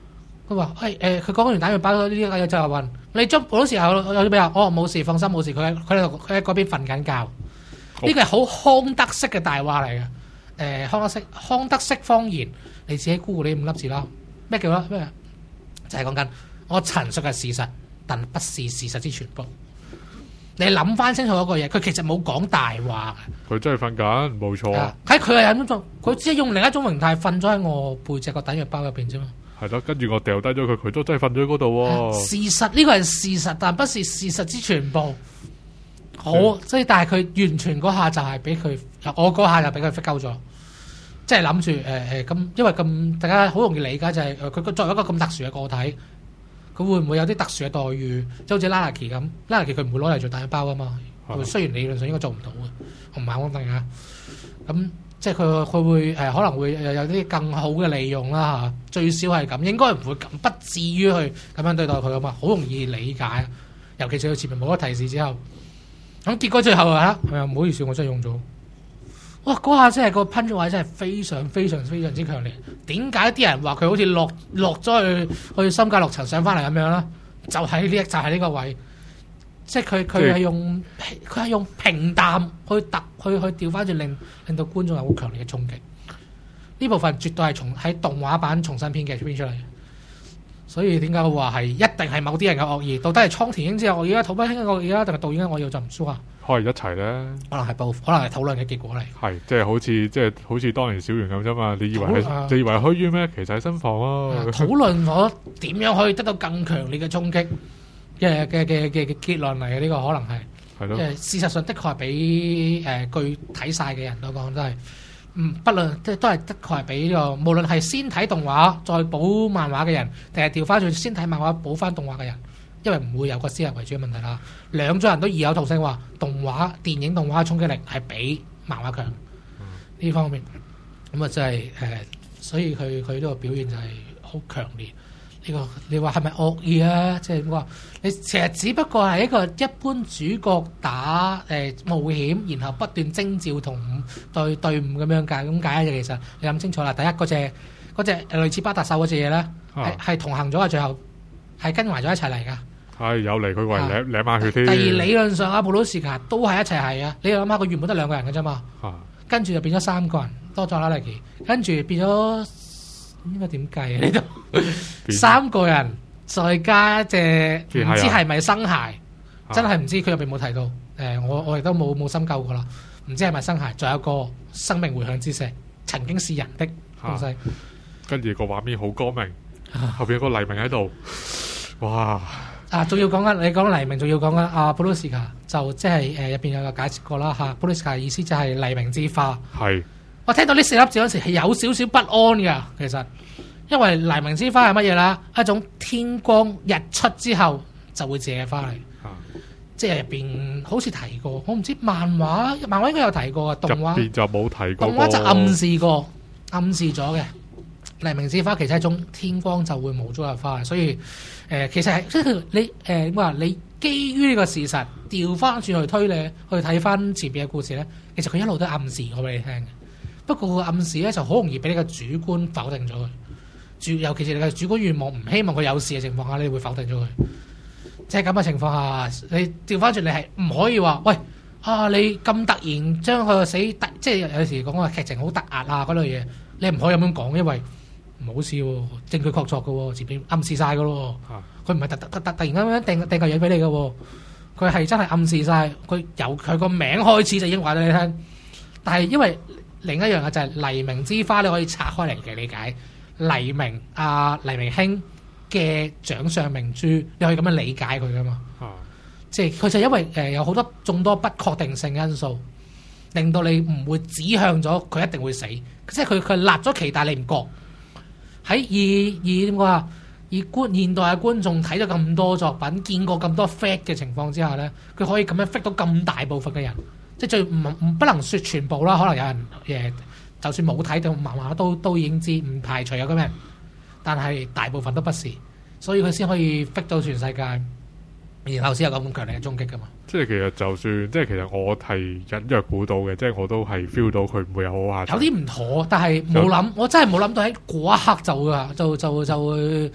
佢話佢講完打完包呢啲嘢就係話你將好多時候有啲咩啊？我冇事，放心冇事。佢喺嗰邊瞓緊覺。呢個係好康德式嘅大話嚟嘅。康德式方言，你自己 Google 呢5粒字啦。咩叫咩？就係講緊我陳述嘅事實，但不是事實之全部。你諗翻清楚嗰個嘢，佢其實冇講大話嘅。 佢真係瞓緊，冇錯。 喺佢係咁做，佢只係用另一種形態瞓咗喺我背脊個抵藥包入邊啫嘛。 係咯，跟住我掉低咗佢，佢都真係瞓咗喺嗰度喎。 事實呢個係事實，但不是事實之全部。好，所以但係佢完全嗰下就係俾佢，我嗰下就俾佢 fit 鳩咗。即係諗住咁，因為咁大家好容易理解就係佢作為一個咁特殊嘅個體。佢會唔會有啲特殊嘅待遇？即係好似 Lalaki 咁 ，Lalaki 佢唔會攞嚟做大包啊嘛。雖然理論上應該做唔到嘅，我唔係好肯定啊。咁即係佢會可能會有啲更好嘅利用啦嚇。最少係咁，應該唔會咁，不至於去咁樣對待佢啊嘛。好容易理解，尤其是佢前面冇咗提示之後。咁結果最後唔好意思，我真係用咗。哇！嗰下真係個噴咗位真係非常非常非常之強烈。點解啲人話佢好似落咗去深界6層上翻嚟咁樣啦？就係呢個位，即係佢係用平淡去調翻轉，令到觀眾有好強烈嘅衝擊。呢部分絕對係喺動畫版重新編劇編出嚟。所以點解我話係一定係某啲人嘅惡意？到底係倉田英之嘅惡意啊，土濱興嘅惡意啊，定係導演嘅惡意就唔 sure 啊？ 可能一齊咧， 可能係可能係討論嘅結果嚟。 係即係好似當年小圓咁啫嘛。你以為係虛淵咩？其實係新房咯。 討論我點樣可以得到更強烈嘅衝擊嘅結論嚟嘅，呢個可能係。係咯。事實上的確係比據睇晒嘅人都講都係。不論都係的確係俾呢個，無論係先睇動畫再補漫畫嘅人，定係調翻轉先睇漫畫補翻動畫嘅人，因為唔會有個先入為主嘅問題啦。兩種人都異口同聲話，電影動畫嘅衝擊力係比漫畫強呢方面。咁啊，真係所以佢呢個表現就係好強烈。呢個你話係咪惡意啊？即係點講？你其實只不過係一個一般主角打冒險，然後不斷徵召同隊伍咁樣咁解嘅。其實你諗清楚啦，第一嗰隻類似巴達獸嗰隻嘢咧，係同行咗啊，最後係跟埋咗一齊嚟噶。係有嚟佢為舐下血添。 第二理論上阿布魯士卡都係一齊係啊！你諗下，佢原本得2個人嘅啫嘛，跟住就變咗3個人，多咗Lalaki，跟住變咗。應該點計啊？呢度3個人再加一隻唔知係咪生骸，真係唔知佢入邊冇提到。我亦都冇深究過啦，唔知係咪生骸。仲有一個生命回響之石，曾經是人的東西。 跟住個畫面好光明，後邊有個黎明喺度。哇！ 仲要講緊你講黎明，仲要講緊阿布魯斯卡，就即係入邊有個解釋過啦嚇。布魯斯卡意思就係黎明之花。係。我聽到呢4粒字嗰時係有少少不安㗎，其實，因為黎明之花係乜嘢啦？一種天光日出之後就會謝花嚟，即係入邊好似提過，我唔知漫畫應該有提過嘅，動畫入邊就冇提過，動畫就暗示咗嘅。黎明之花其實係一種天光就會冇咗嘅花，所以其實係即係你點話？你基於呢個事實調翻轉去推理，去睇翻前邊嘅故事咧，其實佢一路都暗示過俾你聽嘅。不過個暗示咧就好容易俾你個主觀否定咗佢，尤其是你嘅主觀願望唔希望佢有事嘅情況下，你會否定咗佢。即係咁嘅情況下，你調翻轉你係唔可以話，喂你咁突然將佢死即係有時講話劇情好突兀啊嗰類嘢，你唔可以咁樣講，因為唔好笑喎，證據確鑿嘅喎，前邊暗示晒嘅咯，佢唔係突然間咁樣掟嚿嘢俾你嘅喎，佢係真係暗示晒，佢由佢個名開始就已經話俾你聽，但係因為另一樣嘅就係黎明之花，你可以拆開嚟嘅理解。黎明兄嘅掌上明珠，你可以咁樣理解佢噶嘛？即係佢就因為有好多眾多不確定性因素，令到你唔會指向咗佢一定會死。即係佢立咗旗，但係你唔覺。喺以點講啊？以現代嘅觀眾睇咗咁多作品，見過咁多 fact 嘅情況之下咧，佢可以咁樣 fit 到咁大部分嘅人。即係最不能說全部啦，可能有人就算冇睇到漫畫都已經知，唔排除有咁嘅人，但係大部分都不是，所以佢先可以逼到全世界，然後先有咁強烈嘅衝擊噶嘛。即係其實就算即係其實我係隱約估到嘅，即係我都係 feel 到佢唔會有好下場。有啲唔妥，但係冇諗，我真係冇諗到喺嗰一刻就會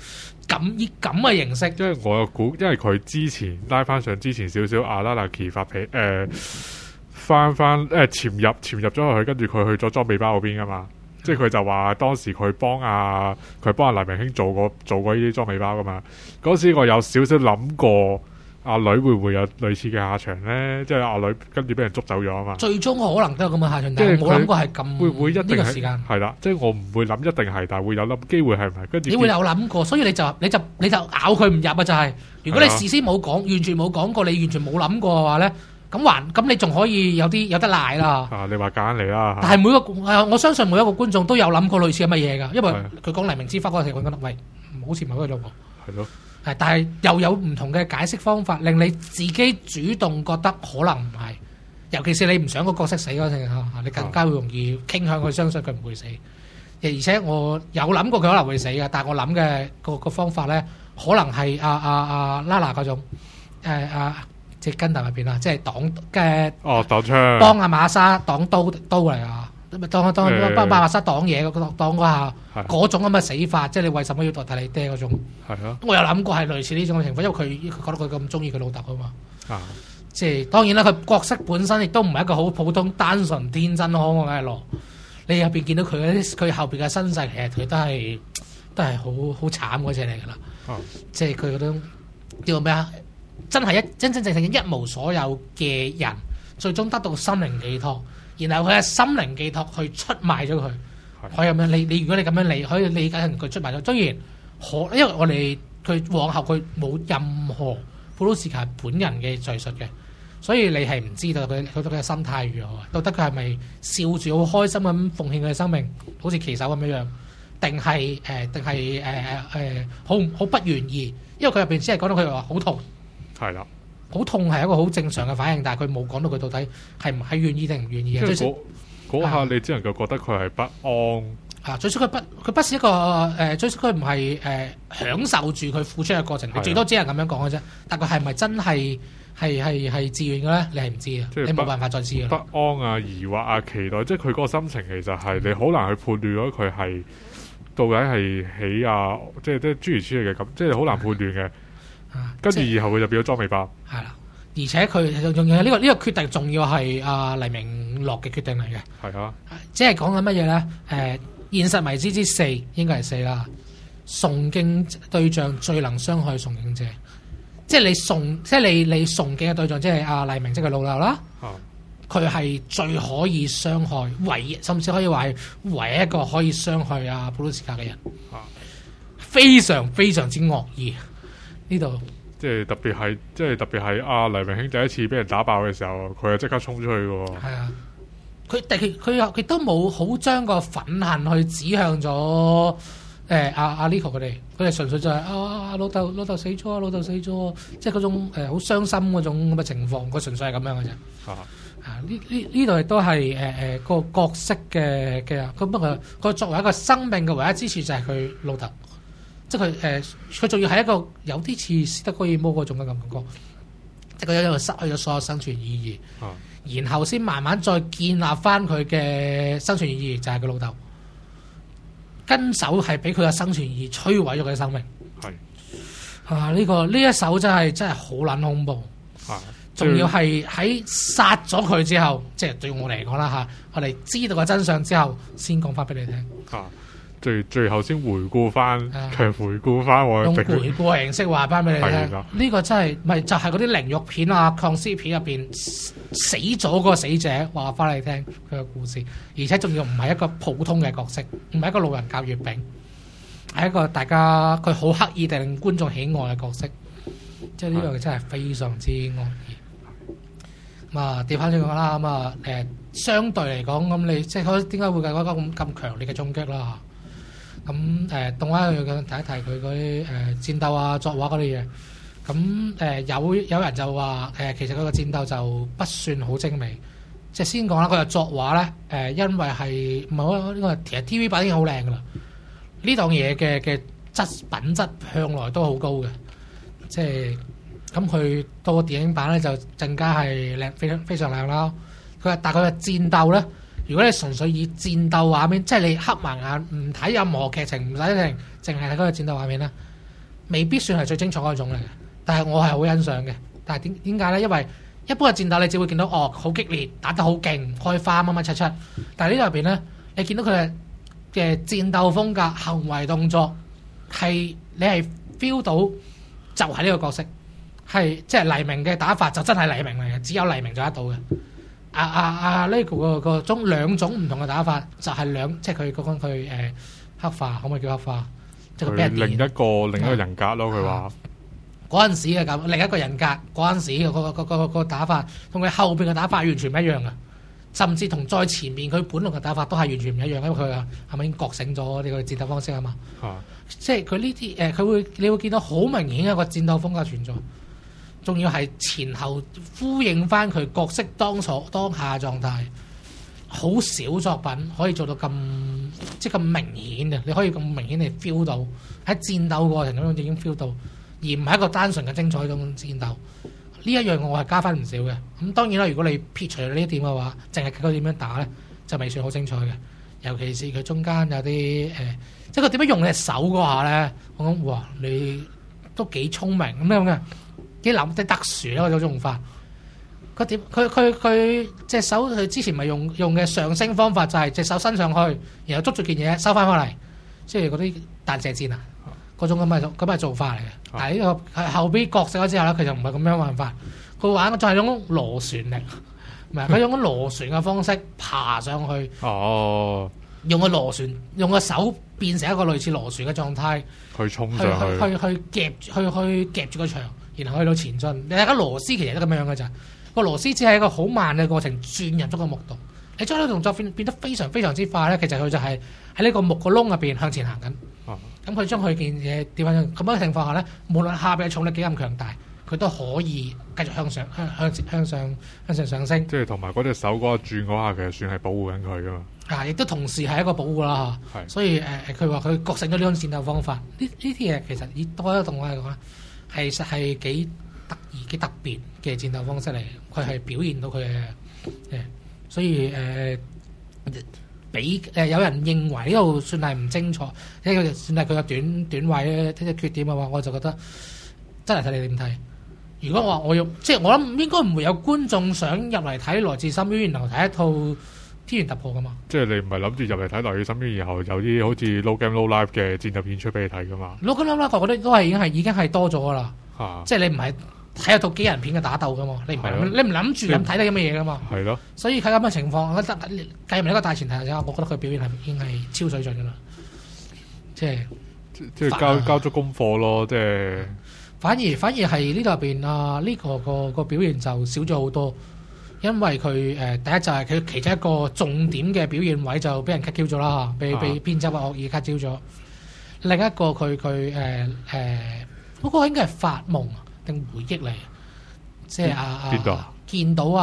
以咁嘅形式。 因為我有估，因為佢之前拉翻上之前少少阿拉納奇發起翻潛入咗落去，跟住佢去咗裝備包嗰邊噶嘛。即係佢就話當時佢幫阿黎明兄做過呢啲裝備包噶嘛。嗰時我有少少諗過阿女會唔會有類似嘅下場咧？即係阿女跟住俾人捉走咗啊嘛。 最終可能都有咁嘅下場，但係冇諗過係咁。 會唔會一定呢個時間？ 係啦，即係我唔會諗一定係，但係會有諗機會係唔係？跟住你會有諗過，所以你就咬佢唔入啊！就係如果你事先冇講，完全冇講過，你完全冇諗過嘅話咧。咁你仲可以有得賴啦。 你話揀嚟啦。 但係我相信每一個觀眾都有諗過類似咁嘅嘢㗎，因為佢講黎明之花嗰陣時，我覺得喂，好似唔係嗰個喎。係咯。但係又有唔同嘅解釋方法，令你自己主動覺得可能唔係。尤其是你唔想個角色死嗰陣你更加會容易傾向去相信佢唔會死。而且我有諗過佢可能會死嘅，但係我諗嘅個方法咧，可能係拉娜嗰種即係跟頭入邊啦，即係擋嘅擋槍， 幫阿馬莎擋刀嚟啊！幫馬莎擋嘢，擋嗰下嗰種咁嘅死法，即係你為什麼要代替你爹嗰種？係啊！我有諗過係類似呢種嘅情況，因為佢覺得佢咁中意佢老豆啊嘛。即係當然啦，佢角色本身亦都唔係一個好普通、單純、天真可愛嘅羅。你入邊見到佢後邊嘅身世，其實佢都係好慘嗰隻嚟㗎啦。即係佢嗰種叫咩啊？真係真正一無所有嘅人，最終得到心靈寄託，然後佢嘅心靈寄託去出賣咗佢，可以咁樣。你如果你咁樣可以理解成佢出賣咗。當然因為佢往後佢冇任何普魯士卡本人嘅敘述嘅，所以你係唔知道佢嘅心態如何，到底佢係咪笑住好開心咁奉獻佢嘅生命，好似騎手咁樣，定係好不願意？因為佢入邊只係講到佢話好痛。係啦，好痛係一個好正常嘅反應，但係佢冇講到佢到底係唔係願意定唔願意嘅。 嗰下你只能夠覺得佢係不安。 最初佢不是一個最初佢唔係享受住佢付出嘅過程，你最多只係咁樣講嘅啫。但佢係咪真係自願嘅咧？你係唔知嘅，你冇辦法再知嘅。 不安啊、疑惑啊、期待，即係佢嗰個心情其實係你好難去判斷咗佢係到底係喜啊，即係諸如此類嘅咁，即係好難判斷嘅。跟住以後佢就變咗裝備包，係啦，而且佢仲要呢個決定，仲要係黎明樂嘅決定嚟嘅，係啊，即係講緊乜嘢咧？現實迷之4應該係4啦，崇敬對象最能傷害崇敬者，即係你崇敬嘅對象，即係黎明，即係佢老豆啦，佢係最可以傷害，唯一甚至可以話係唯一一個可以傷害普魯士卡嘅人，非常非常之惡意。呢度即係特別係黎明兄第一次俾人打爆嘅時候，佢就即刻衝出去嘅。係啊，佢都冇好將個憤恨去指向咗阿 Nico 佢哋純粹就係老豆死咗，老豆死咗，即係嗰種好傷心嗰種咁嘅情況，佢純粹係咁樣嘅啫。呢度亦都係個角色嘅咁，不過佢作為一個生命嘅唯一支持就係佢老豆。即係佢仲要係一個有啲似斯德哥爾摩嗰種嘅感覺，即係佢因為失去咗所有生存意義，然後先慢慢再建立翻佢嘅生存意義，就係佢老豆跟手係俾佢嘅生存意義摧毀咗佢嘅生命。係呢一手真係好撚恐怖，仲要係喺殺咗佢之後，即係對我嚟講啦我哋知道個真相之後，先講翻俾你聽。最後先回顧翻，用回顧形式話翻俾你聽。呢個真係咪就係嗰啲靈肉片啊、抗屍片入邊死咗嗰個死者話翻你聽佢嘅故事，而且仲要唔係一個普通嘅角色，唔係一個路人甲月餅，係一個大家佢好刻意地令觀眾喜愛嘅角色。即係呢個真係非常之惡意。咁啊，調翻轉講啦，咁相對嚟講，咁你即係佢點解會有一個咁強烈嘅衝擊啦？咁動畫要睇一睇佢嗰啲戰鬥啊、作畫嗰啲嘢。咁有人就話其實佢個戰鬥就不算好精美。即係先講啦，佢嘅作畫咧因為係唔係呢個其實 TV 版已經好靚噶啦。呢檔嘢嘅品質向來都好高嘅。即係咁佢到個電影版咧就更加係靚，非常非常靚啦。但係佢嘅戰鬥咧。如果你純粹以戰鬥畫面，即係你黑埋眼唔睇任何劇情，唔使停，淨係睇嗰個戰鬥畫面咧， 未必算係最精彩嗰種嚟嘅，但係我係好欣賞嘅。但係點解咧？因為一般嘅戰鬥你只會見到好激烈，打得好勁，開花乜乜七七。但係呢度入邊咧，你見到佢嘅戰鬥風格、行為動作係你係 feel 到就係呢個角色，係即係黎明嘅打法就真係黎明嚟嘅，只有黎明做得到嘅。呢個種兩種唔同嘅打法就係即係佢講佢黑化，可唔可以叫黑化？即係佢俾人另一個人格咯，佢話嗰陣時嘅咁，另一個人格嗰陣時嘅個打法，同佢後邊嘅打法完全唔一樣嘅，甚至同再前面佢本來嘅打法都係完全唔一樣，因為佢係咪已經覺醒咗呢個戰鬥方式啊嘛？即係佢呢啲你會見到好明顯一個戰鬥風格存在，仲要係前後呼應翻佢角色當下嘅狀態。好少作品可以做到咁明顯嘅，你可以咁明顯地 feel 到喺戰鬥過程中已經 feel 到，而唔係一個單純嘅精彩嗰種戰鬥。呢一樣我係加分唔少嘅。咁當然啦，如果你撇除呢一點嘅話，淨係睇佢點樣打咧，就未算好精彩嘅。尤其是佢中間有啲即係佢點樣用隻手嗰下咧，我講哇，你都幾聰明咁樣嘅，幾諗得特殊咧嗰種用法。佢隻手佢之前咪用嘅上升方法就係隻手伸上去，然後捉住件嘢收翻翻嚟，即係嗰啲彈射箭啊，嗰種咁嘅做法嚟嘅。但係呢個後邊覺醒咗之後咧，佢就唔係咁樣玩法，佢玩就係種螺旋力，唔係佢用螺旋嘅方式爬上去。 哦， 用個手變成一個類似螺旋嘅狀態， 去衝上去夾住個牆，然後去到前進。你睇下螺絲其實都咁樣嘅咋。個螺絲只係一個好慢嘅過程，轉入咗個木度。你將呢個動作變得非常非常之快咧，其實佢就係喺呢個木個窿入邊向前行緊。咁佢將佢件嘢調翻咁樣嘅情況下咧，無論下邊嘅重力幾咁強大，佢都可以繼續向上上升。 即係同埋嗰隻手嗰個轉嗰下，其實算係保護緊佢噶嘛。 亦都同時係一個保護啦。所以佢話佢覺醒咗呢種戰鬥方法。呢啲嘢其實以多一動畫嚟講，係幾得意、幾特別嘅戰鬥方式嚟，佢係表現到佢嘅所以有人認為呢度算係唔精彩，呢個算係佢嘅短位咧，啲缺點嘅話，我就覺得真係睇你點睇。如果我話我要，即係我諗應該唔會有觀眾想入嚟睇《來自深淵》，然後睇一套《天元突破》噶嘛。即係你唔係諗住入嚟睇《來自深淵》，然後有啲好似 No Game No Life 嘅戰鬥片出俾你睇噶嘛？No Game No Life 我覺得都係已經係多咗噶啦。即係你唔係睇一套機人片嘅打鬥噶嘛？你唔諗住咁睇啲咁嘅嘢噶嘛？係咯。所以喺咁嘅情況，我覺得計埋一個大前提下，我覺得佢表現係已經係超水準噶啦。即係交足功課咯，即係。反而係呢度入邊呢個表現就少咗好多，因為佢第一就係佢其中一個重點嘅表現位就俾人 cut 咗啦，被編輯惡意 cut 咗。另一個佢嗰個應該係發夢定回憶嚟，即係見到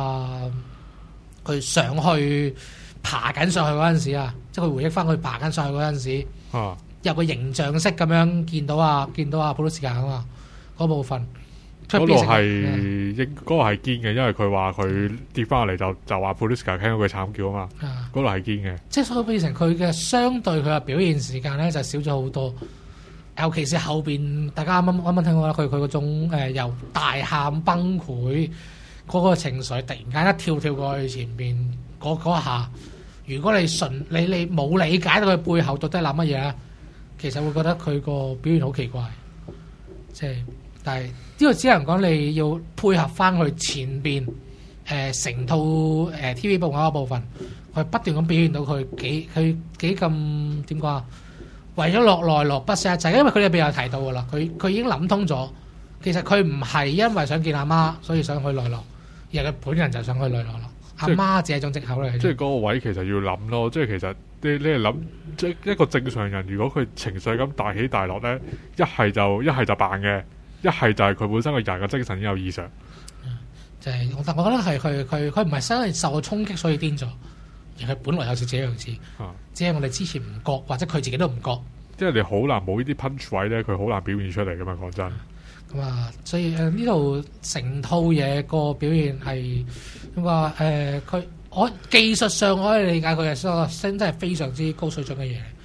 佢上去爬緊上去嗰陣時啊，即係佢回憶翻佢爬緊上去嗰陣時。入個形象式咁樣見到普魯斯卡啊嘛，嗰部分嗰度係堅嘅，因為佢話佢跌翻落嚟就話普魯斯卡聽到佢慘叫啊嘛，嗰度係堅嘅。即係所以變成佢嘅相對佢嘅表現時間咧就少咗好多，尤其是後邊大家啱啱聽過啦，佢嗰種由大喊崩潰嗰個情緒，突然間一跳過去前邊嗰下，如果你你冇理解到佢背後到底諗乜嘢咧？其實會覺得佢個表現好奇怪，但係呢個只能講你要配合翻佢前邊成套TV 部嗰部分，佢不斷咁表現到佢幾咁點講啊？為咗落內羅不捨一切，因為佢哋入邊有提到噶啦，佢已經諗通咗，其實佢唔係因為想見阿媽所以想去內羅，而係佢本人就想去內羅咯。阿媽只係一種藉口嚟。即係嗰個位其實要諗咯，即係其實。你係諗，即係一個正常人，如果佢情緒咁大起大落咧，一係就扮嘅，一係就係佢本身個人嘅精神已經有異常。但我覺得係佢唔係因為受到衝擊所以癲咗，而係本來有少少樣子，只係我哋之前唔覺，或者佢自己都唔覺。即係你好難冇呢啲 punch 位咧，佢好難表現出嚟噶嘛，講真。咁所以呢度成套嘢個表現係點話？我技術上可以理解佢係真係非常之高水準嘅嘢，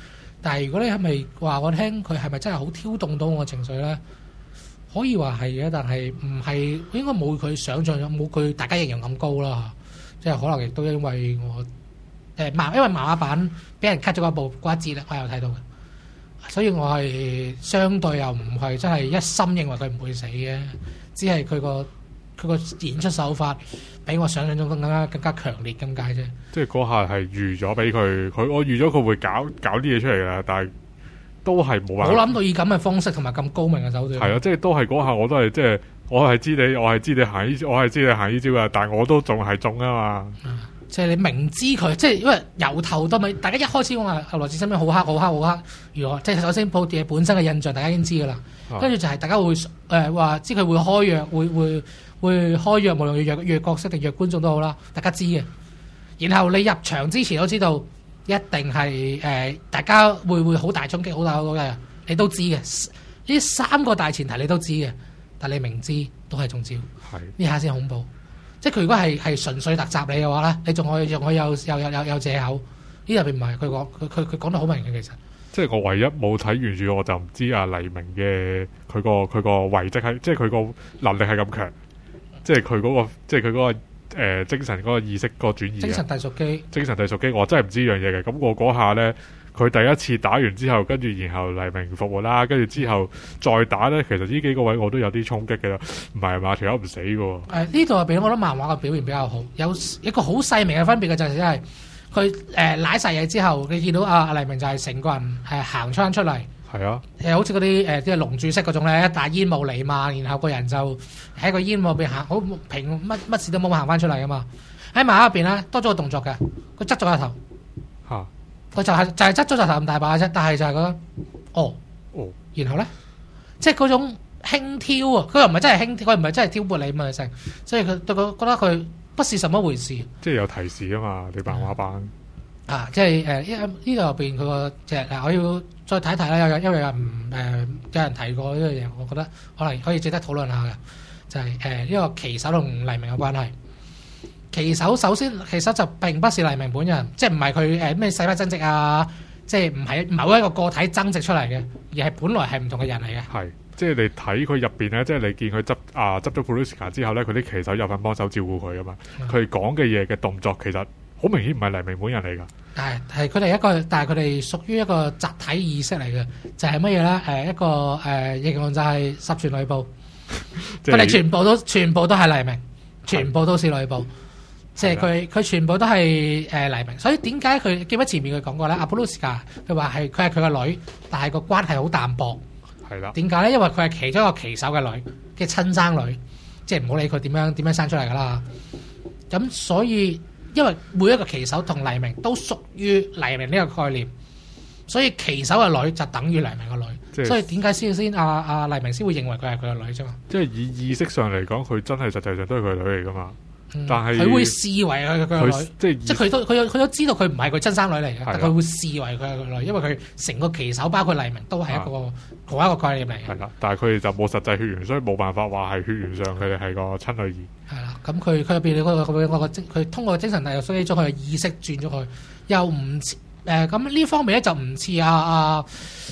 但係如果你係咪話我聽佢係咪真係好挑動到我情緒咧？可以話係嘅，但係唔係應該冇佢想象冇佢大家形容咁高啦。即係可能亦都因為我因為漫畫版俾人 cut 咗嗰一節咧，我有睇到嘅，所以我係相對又唔係真係一心認為佢唔會死嘅，只係佢個演出手法比我想象中更加強烈咁解啫。 即係嗰下係預咗俾佢，我預咗佢會搞啲嘢出嚟㗎，但係都係冇辦法。 冇諗到以咁嘅方式同埋咁高明嘅手段。 係啊，即係都係嗰下我都係即係我係知你行呢招㗎，但係我都仲係中啊嘛。 即係你明知佢，即係因為由頭到尾，大家一開始講話羅智身邊好黑，如何？即係首先部嘢本身嘅印象，大家已經知㗎啦。跟住就係大家會話知佢會開藥，會開藥，無論弱角色定弱觀眾都好啦，大家知嘅。然後你入場之前都知道，一定係大家會好大衝擊，好大嘅，你都知嘅。呢三個大前提你都知嘅，但你明知都係中招，呢下先恐怖。即係佢如果係純粹突襲你嘅話咧，你仲可以有藉口。呢入邊唔係佢講得好明嘅其實。即係我唯一冇睇原著，我就唔知阿黎明嘅佢個遺跡係，即係佢個能力係咁強，即係佢嗰個精神嗰個意識嗰個轉移。精神遞屬機，我真係唔知呢樣嘢嘅。咁我嗰下咧。佢第一次打完之後，跟住然後黎明復活啦，跟住之後再打咧，其實呢幾個位我都有啲衝擊嘅啦，唔係嘛，條友唔死嘅喎。 呢度入邊，我覺得漫畫嘅表現比較好，有一個好細微嘅分別嘅就係因為佢舐晒嘢之後，你見到阿黎明就係成個人行出嚟， 係啊， 好似嗰啲即係龍柱式嗰種咧，一大煙霧瀰漫，然後個人就喺個煙霧入邊行，好平乜事都冇行翻出嚟啊嘛。喺漫畫入邊咧多咗個動作嘅，佢側咗個頭嚇。佢就係側咗個頭咁大把啫，但係就係覺得然後咧，即係嗰種輕佻啊，佢又唔係真係輕，佢唔係真係挑撥你嘛成，所以佢對佢覺得佢不是什麼回事。 即係有提示啊嘛，你漫畫版即係呢度入邊佢個即係我要再睇睇啦，因為有人提過呢樣嘢，我覺得可能可以值得討論下嘅，就係呢個旗手同黎明嘅關係。旗手首先其實就並不是黎明本人，即係唔係佢咩細胞增殖啊，即係唔係某一個個體增殖出嚟嘅，而係本來係唔同嘅人嚟嘅。 係，即係你睇佢入邊咧，即係你見佢執咗 Peruska 之後咧，佢啲旗手有份幫手照顧佢噶嘛，佢講嘅嘢嘅動作其實好明顯唔係黎明本人嚟㗎。係佢哋一個，但係佢哋屬於一個集體意識嚟嘅，就係乜嘢咧？一個形容就係十全呂布，佢哋全部都係黎明，全部都是呂布。即係佢全部都係黎明，所以點解佢記得前面佢講過咧？阿普魯斯卡佢話係佢個女，但係個關係好淡薄。係啦。點解咧？因為佢係其中一個旗手嘅女嘅親生女，即係唔好理佢點樣生出嚟噶啦。咁所以因為每一個旗手同黎明都屬於黎明呢個概念，所以旗手嘅女就等於黎明個女。所以點解先阿黎明先會認為佢係佢個女啫嘛？即係以意識上嚟講，佢真係實際上都係佢女嚟噶嘛？但係佢會視為佢個女，即係佢都知道佢唔係佢親生女嚟嘅，但佢會視為佢係佢女，因為佢成個旗手包括黎明都係同一個概念嚟嘅。係啦，但係佢哋就冇實際血緣，所以冇辦法話係血緣上佢哋係個親女兒。係啦，咁佢入邊佢通過精神遞入所以將佢嘅意識轉咗去，又唔咁呢方面咧就唔似鋼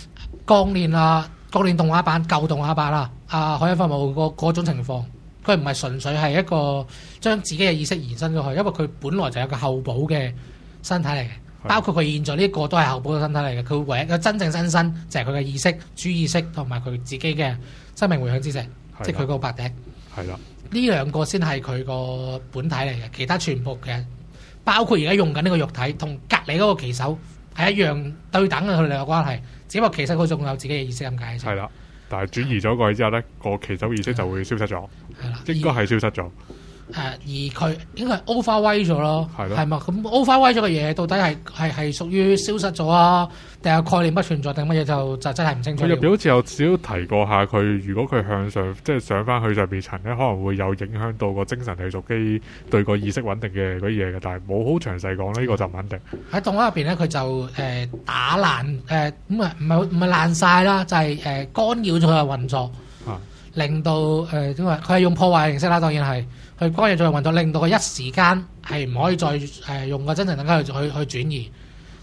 鍊動畫版舊動畫版啦，海因法務嗰種情況。佢唔係純粹係一個將自己嘅意識延伸咗去，因為佢本來就有個後補嘅身體嚟嘅，包括佢現在呢個都係後補嘅身體嚟嘅。佢唯一嘅真正真身就係佢嘅意識、主意識同埋佢自己嘅生命回響之石，即係佢個白笛。係啦，呢兩個先係佢個本體嚟嘅，其他全部嘅，包括而家用緊呢個肉體同隔離嗰個旗手係一樣對等嘅佢哋兩個關係，只不過其實佢仲有自己嘅意識咁解。係啦。但係轉移咗過去之後咧，個旗手意識就會消失咗，應該係消失咗。而佢應該係 overweight 咗咯，係嘛？咁 overweight 咗嘅嘢到底係屬於消失咗啊，定係概念不存在定乜嘢就真係唔清楚。佢入邊好似有少少提過下佢，如果佢向上即係上翻去上邊層咧，可能會有影響到個精神系屬機對個意識穩定嘅嗰啲嘢嘅，但係冇好詳細講呢個就唔肯定。喺動畫入邊咧，佢就打爛咁唔係爛晒啦，就係干擾咗佢嘅運作，令到點解佢係用破壞形式啦，當然係。佢干擾咗運作，令到佢一時間係唔可以再用個真正能力去轉移，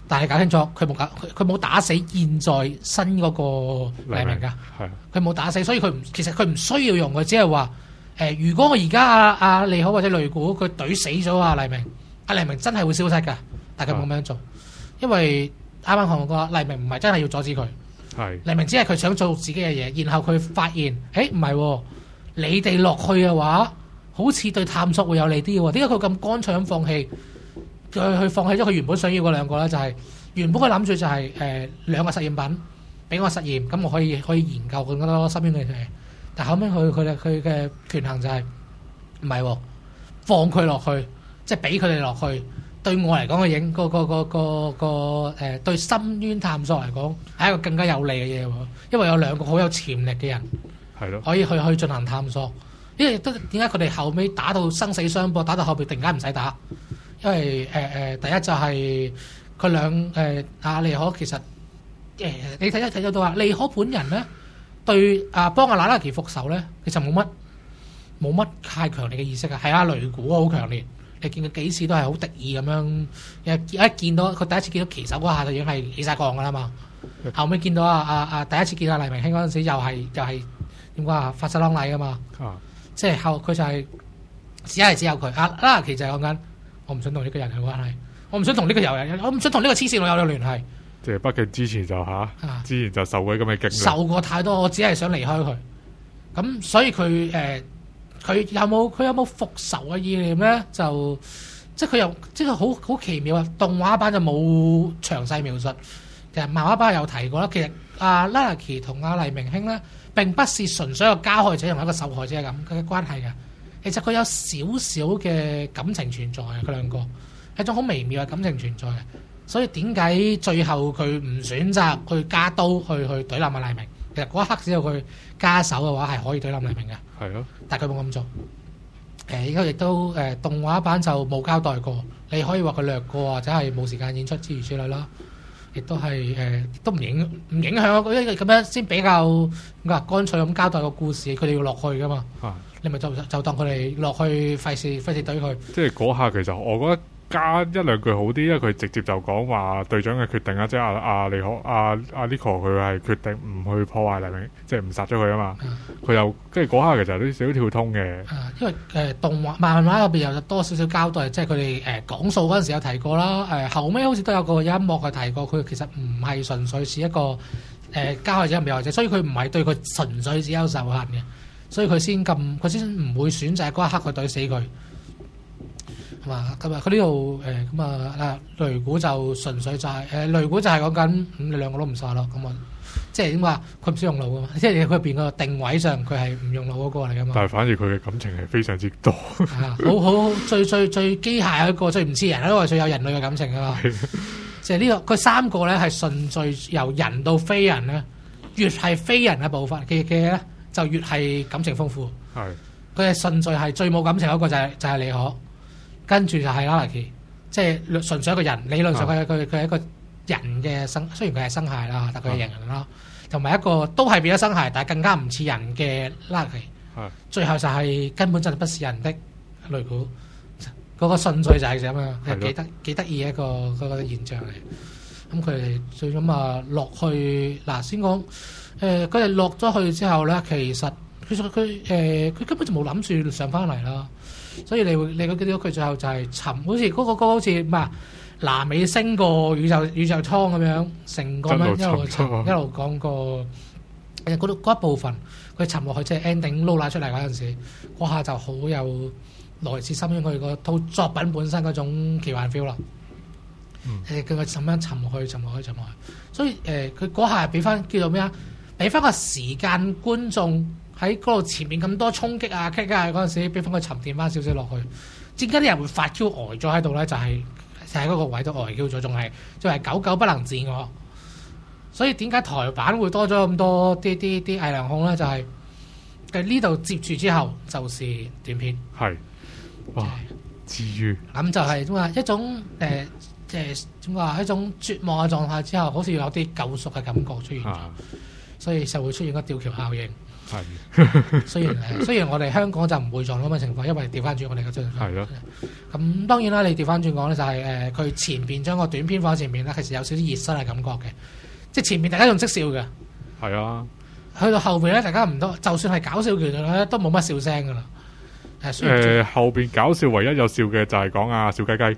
但係搞清楚，佢冇打死現在新嗰個黎明㗎， 係佢冇打死，所以其實佢唔需要用，佢只係話如果我而家阿利可或者雷古佢懟死咗阿黎明，阿黎明真係會消失㗎，但係佢冇咁樣做，因為啱啱講過，黎明唔係真係要阻止佢， 係黎明只係佢想做自己嘅嘢，然後佢發現誒唔係喎，你哋落去嘅話，好似對探索會有利啲喎，點解佢咁乾脆咁放棄？佢放棄咗佢原本想要嗰兩個咧，就係、原本佢諗住就係兩個實驗品俾我實驗，咁我可以研究更加多身邊嘅嘢。但後尾佢嘅權衡就係唔係喎，放佢落去，即係俾佢哋落去，對我嚟講嘅影對深淵探索嚟講係一個更加有利嘅嘢喎，因為有兩個好有潛力嘅人係咯， 可以去進行探索。因為都點解佢哋後尾打到生死相搏，打到後邊突然間唔使打？因為第一就係佢阿利可其實你睇到啊，利可本人咧對幫阿那拉奇復仇咧，其實冇乜太強烈嘅意識啊。係阿雷古好強烈，你見佢幾次都係好敵意咁樣，一見到佢第一次見到旗手嗰下就已經係起晒槓噶啦嘛。後尾見到第一次見阿黎明兄嗰陣時，又係點講啊？發晒啷禮噶嘛，即係佢就係只有佢阿那拉奇就係講緊。我唔想同呢個人有關係，我唔想同呢個人，我唔想同呢個黐線佬有聯繫。 即係畢竟之前就之前就受過咁嘅經歷， 受過太多，我只係想離開佢。咁所以佢有冇復仇嘅意念咧？就即係佢又即係好奇妙啊！動畫版就冇詳細描述，其實漫畫版有提過啦。其實阿那拉奇同阿黎明兄咧並不是純粹一個加害者同一個受害者咁嘅關係嘅。其實佢有少少嘅感情存在嘅，佢兩個係一種好微妙嘅感情存在嘅。所以點解最後佢唔選擇去加刀去懟冧阿黎明？其實嗰一刻只要佢加手嘅話係可以懟冧黎明嘅。係咯，但係佢冇咁做。依家亦都動畫版就冇交代過，你可以話佢略過或者係冇時間演出之類之類啦。亦都係都唔影響，因為咁樣先比較乾脆咁交代個故事，佢哋要落去噶嘛。你咪就當佢哋落去，費事懟佢。 即係嗰下其實我覺得加一兩句好啲，因為佢直接就講話隊長嘅決定啊，即係阿Nico 佢係決定唔去破壞黎明，即係唔殺咗佢啊嘛。佢又跟住嗰下其實都少少跳通嘅。因為動畫漫畫入邊有多少少交代，即係佢哋講數嗰陣時有提過啦。後尾好似都有一幕係提過，佢其實唔係純粹是一個加害者同被害者，所以佢唔係對佢純粹只有仇恨嘅。所以佢先唔會選擇嗰一刻去懟死佢，係嘛？咁啊，佢呢度雷古就純粹就係雷古就係講緊你兩個都唔殺咯，咁啊，即係點話？佢唔需要用腦噶嘛，即係佢入邊個定位上佢係唔用腦嗰個嚟噶嘛。 但係反而佢嘅感情係非常之多， 好最機械一個，最唔似人，因為最有人類嘅感情啊嘛。即係呢個佢三個咧係順序由人到非人咧，越係非人嘅部分嘅咧。就越係感情豐富，佢嘅順序係最冇感情嗰個就係利可，跟住就係那拉奇，即係純粹一個人。理論上佢係一個人嘅雖然佢係生骸啦，但佢係人啦，同埋一個都係變咗生骸，但係更加唔似人嘅那拉奇。最後就係根本就不是人的雷古，嗰個順序就係咁樣，幾得意一個嗰個現象嚟。咁佢哋最終落去嗱先講。佢哋落咗去之後咧，其實佢根本就冇諗住上翻嚟啦，所以你會見到佢最後就係沉，好似嗰個好似拿美升過宇宙艙咁樣，成個咁樣一路沉一路講過嗰一部分，佢沉落去即係 ending 撈拉出嚟嗰陣時，嗰下就好有來自深淵佢個套作品本身嗰種奇幻 feel 啦。佢咁樣沉落去，所以佢嗰下俾翻叫做咩啊？俾翻個時間觀眾喺嗰度前面咁多衝擊啊、kick 啊嗰陣時，俾翻佢沉澱翻少少落去。點解啲人會發 Q 呆咗喺度咧？就係喺嗰個位都呆 Q 咗，仲係久久不能自我。所以點解台版會多咗咁多啲偽良控咧？就係呢度接住之後就是短片。係哇，治愈。咁就係點啊？一種點話一種絕望嘅狀態之後，好似有啲救贖嘅感覺出現咗。所以就會出現個吊橋效應。 係雖然我哋香港就唔會撞到咁嘅情況，因為調翻轉我哋嘅進係咯。 咁當然啦，你調翻轉講咧就係佢前邊將個短片放喺前面咧，其實有少少熱身嘅感覺嘅，即係前面大家仲識笑嘅， 係啊。 去到後邊咧大家唔多，就算係搞笑橋段咧都冇乜笑聲噶啦。 後邊搞笑唯一有笑嘅就係講阿小雞雞。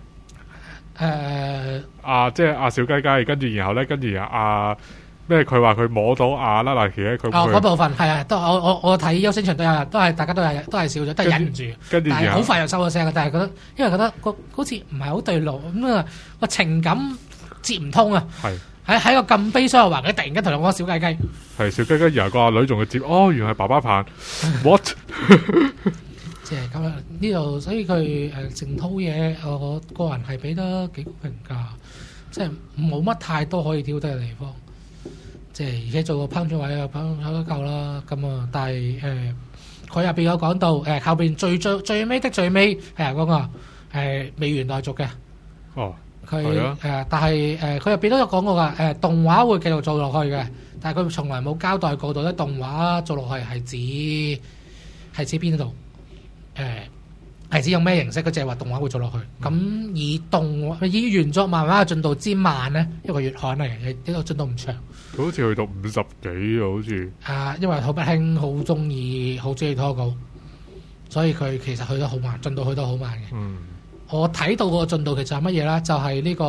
即係阿小雞雞，跟住然後咧，跟住咩？佢話佢摸到阿拉娜奇咧，佢嗰部分係啊，都我睇優先場都係大家都係笑咗，都係忍唔住。 跟住但係好快就收咗聲嘅，但係覺得因為覺得好似唔係好對路咁啊，個情感接唔通啊。 係喺個咁悲傷嘅環境，突然間同我講小雞雞。 係小雞雞，然後個阿女仲要接，原來係爸爸棒。What？ 即係咁樣呢度，所以佢成套嘢，我個人係俾得幾高評價，即係冇乜太多可以挑剔嘅地方。即係而且做個烹調位又烹得夠啦，咁啊，但係佢入邊有講到後邊最尾的最尾係嗰個未完待續嘅。佢但係佢入邊都有講過㗎，動畫會繼續做落去嘅，但係佢從來冇交代過到咧動畫做落去係指邊度？係指用咩形式？佢淨係話動畫會做落去。咁以原作漫畫嘅進度之慢咧，一個月刊嚟嘅，呢個進度唔長。 佢好似去到50幾啊，好似。 因為土不興好中意拖稿，所以佢其實去得好慢，進度去得好慢嘅。我睇到個進度其實係乜嘢咧？就係呢個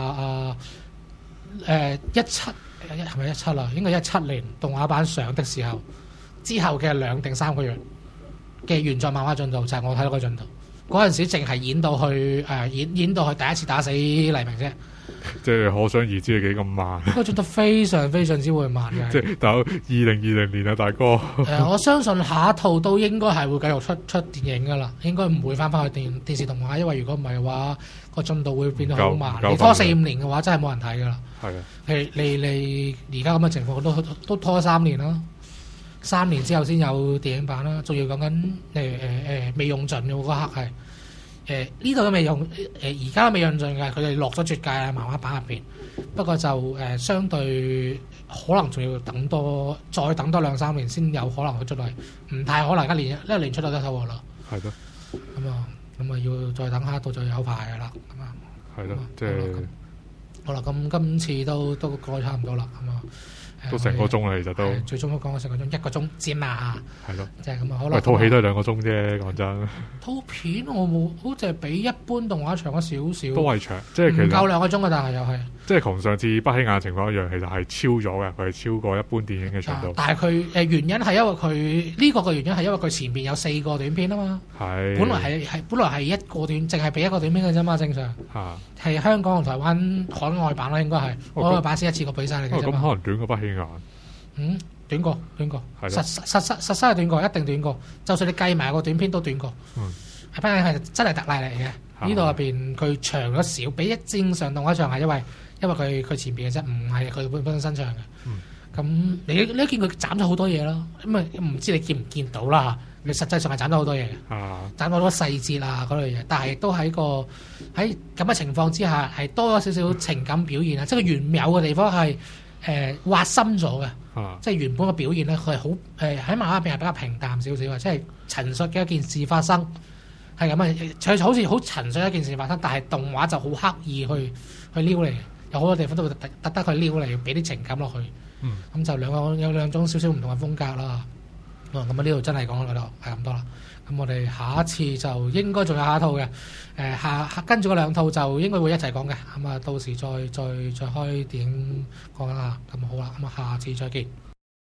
17係咪17啦？應該17年動畫版上的時候，之後嘅2定3個月嘅原作漫畫進度就係我睇到個進度。嗰陣時淨係演到去演到去第一次打死黎明啫。 即係可想而知係幾咁慢。 個進度非常非常之會慢嘅。 即係到2020年啊，大哥。 我相信下一套都應該係會繼續出電影噶啦，應該唔會翻去電視動畫，因為如果唔係嘅話，個進度會變得好慢。你拖4-5年嘅話，真係冇人睇噶啦。係啊。你而家咁嘅情況都拖3年啦。3年之後先有電影版啦，仲要講緊未用盡嘅嗰刻係呢度都未用而家都未用盡嘅，佢哋落咗絕界啊漫畫版入邊。不過就相對可能仲要再等多2-3年先有可能佢出嚟，唔太可能一年出到得套㗎啦。係咯。咁啊要再等下一套就有排㗎啦。咁啊。係咯，即係。好啦，咁今次都過差唔多啦，咁啊。 都成個鐘啦，其實都最終都講咗成個鐘，1個鐘佔嘛。係咯，即係咁啊，可能套戲都係2個鐘啫，講真。 套片我冇，好似係比一般動畫長咗少少。都係長，即係其實唔夠2個鐘啊！但係又係。即係同上次不起眼嘅情況一樣，其實係超咗嘅，佢係超過一般電影嘅長度。 但係佢原因係因為佢呢個嘅原因係因為佢前邊有4個短片啊嘛。係。本來係一個短，淨係俾1個短片嘅啫嘛，正常。係香港同台灣海外版啦，應該係海外版先一次過俾晒你嘅啫嘛。 咁可能短過不起眼。 短過。實係短過，一定短過。就算你計埋個短片都短過。係不係真係特例嚟嘅？呢度入邊佢長咗少，比正常動畫長係因為佢前邊嘅啫，唔係佢本身長嘅。咁你見佢斬咗好多嘢咯，咁啊唔知你見唔見到啦？你實際上係斬咗好多嘢，斬咗好多細節啊嗰類嘢，但係亦都喺咁嘅情況之下，係多咗少少情感表現啊！即係佢原有嘅地方係挖深咗嘅，即係原本嘅表現咧，佢係好喺漫畫入邊係比較平淡少少嘅，即係陳述嘅一件事發生。係咁啊！佢好似好陳述一件事發生，但係動畫就好刻意去撩你，有好多地方都會特登去撩你，俾啲情感落去。咁就有兩種少少唔同嘅風格啦。咁啊呢度真係講到嗰度係咁多啦。咁我哋下一次就應該仲有下一套嘅。跟住嗰2套就應該會一齊講嘅。咁啊到時再開電影講啦。咁好啦。咁啊下次再見。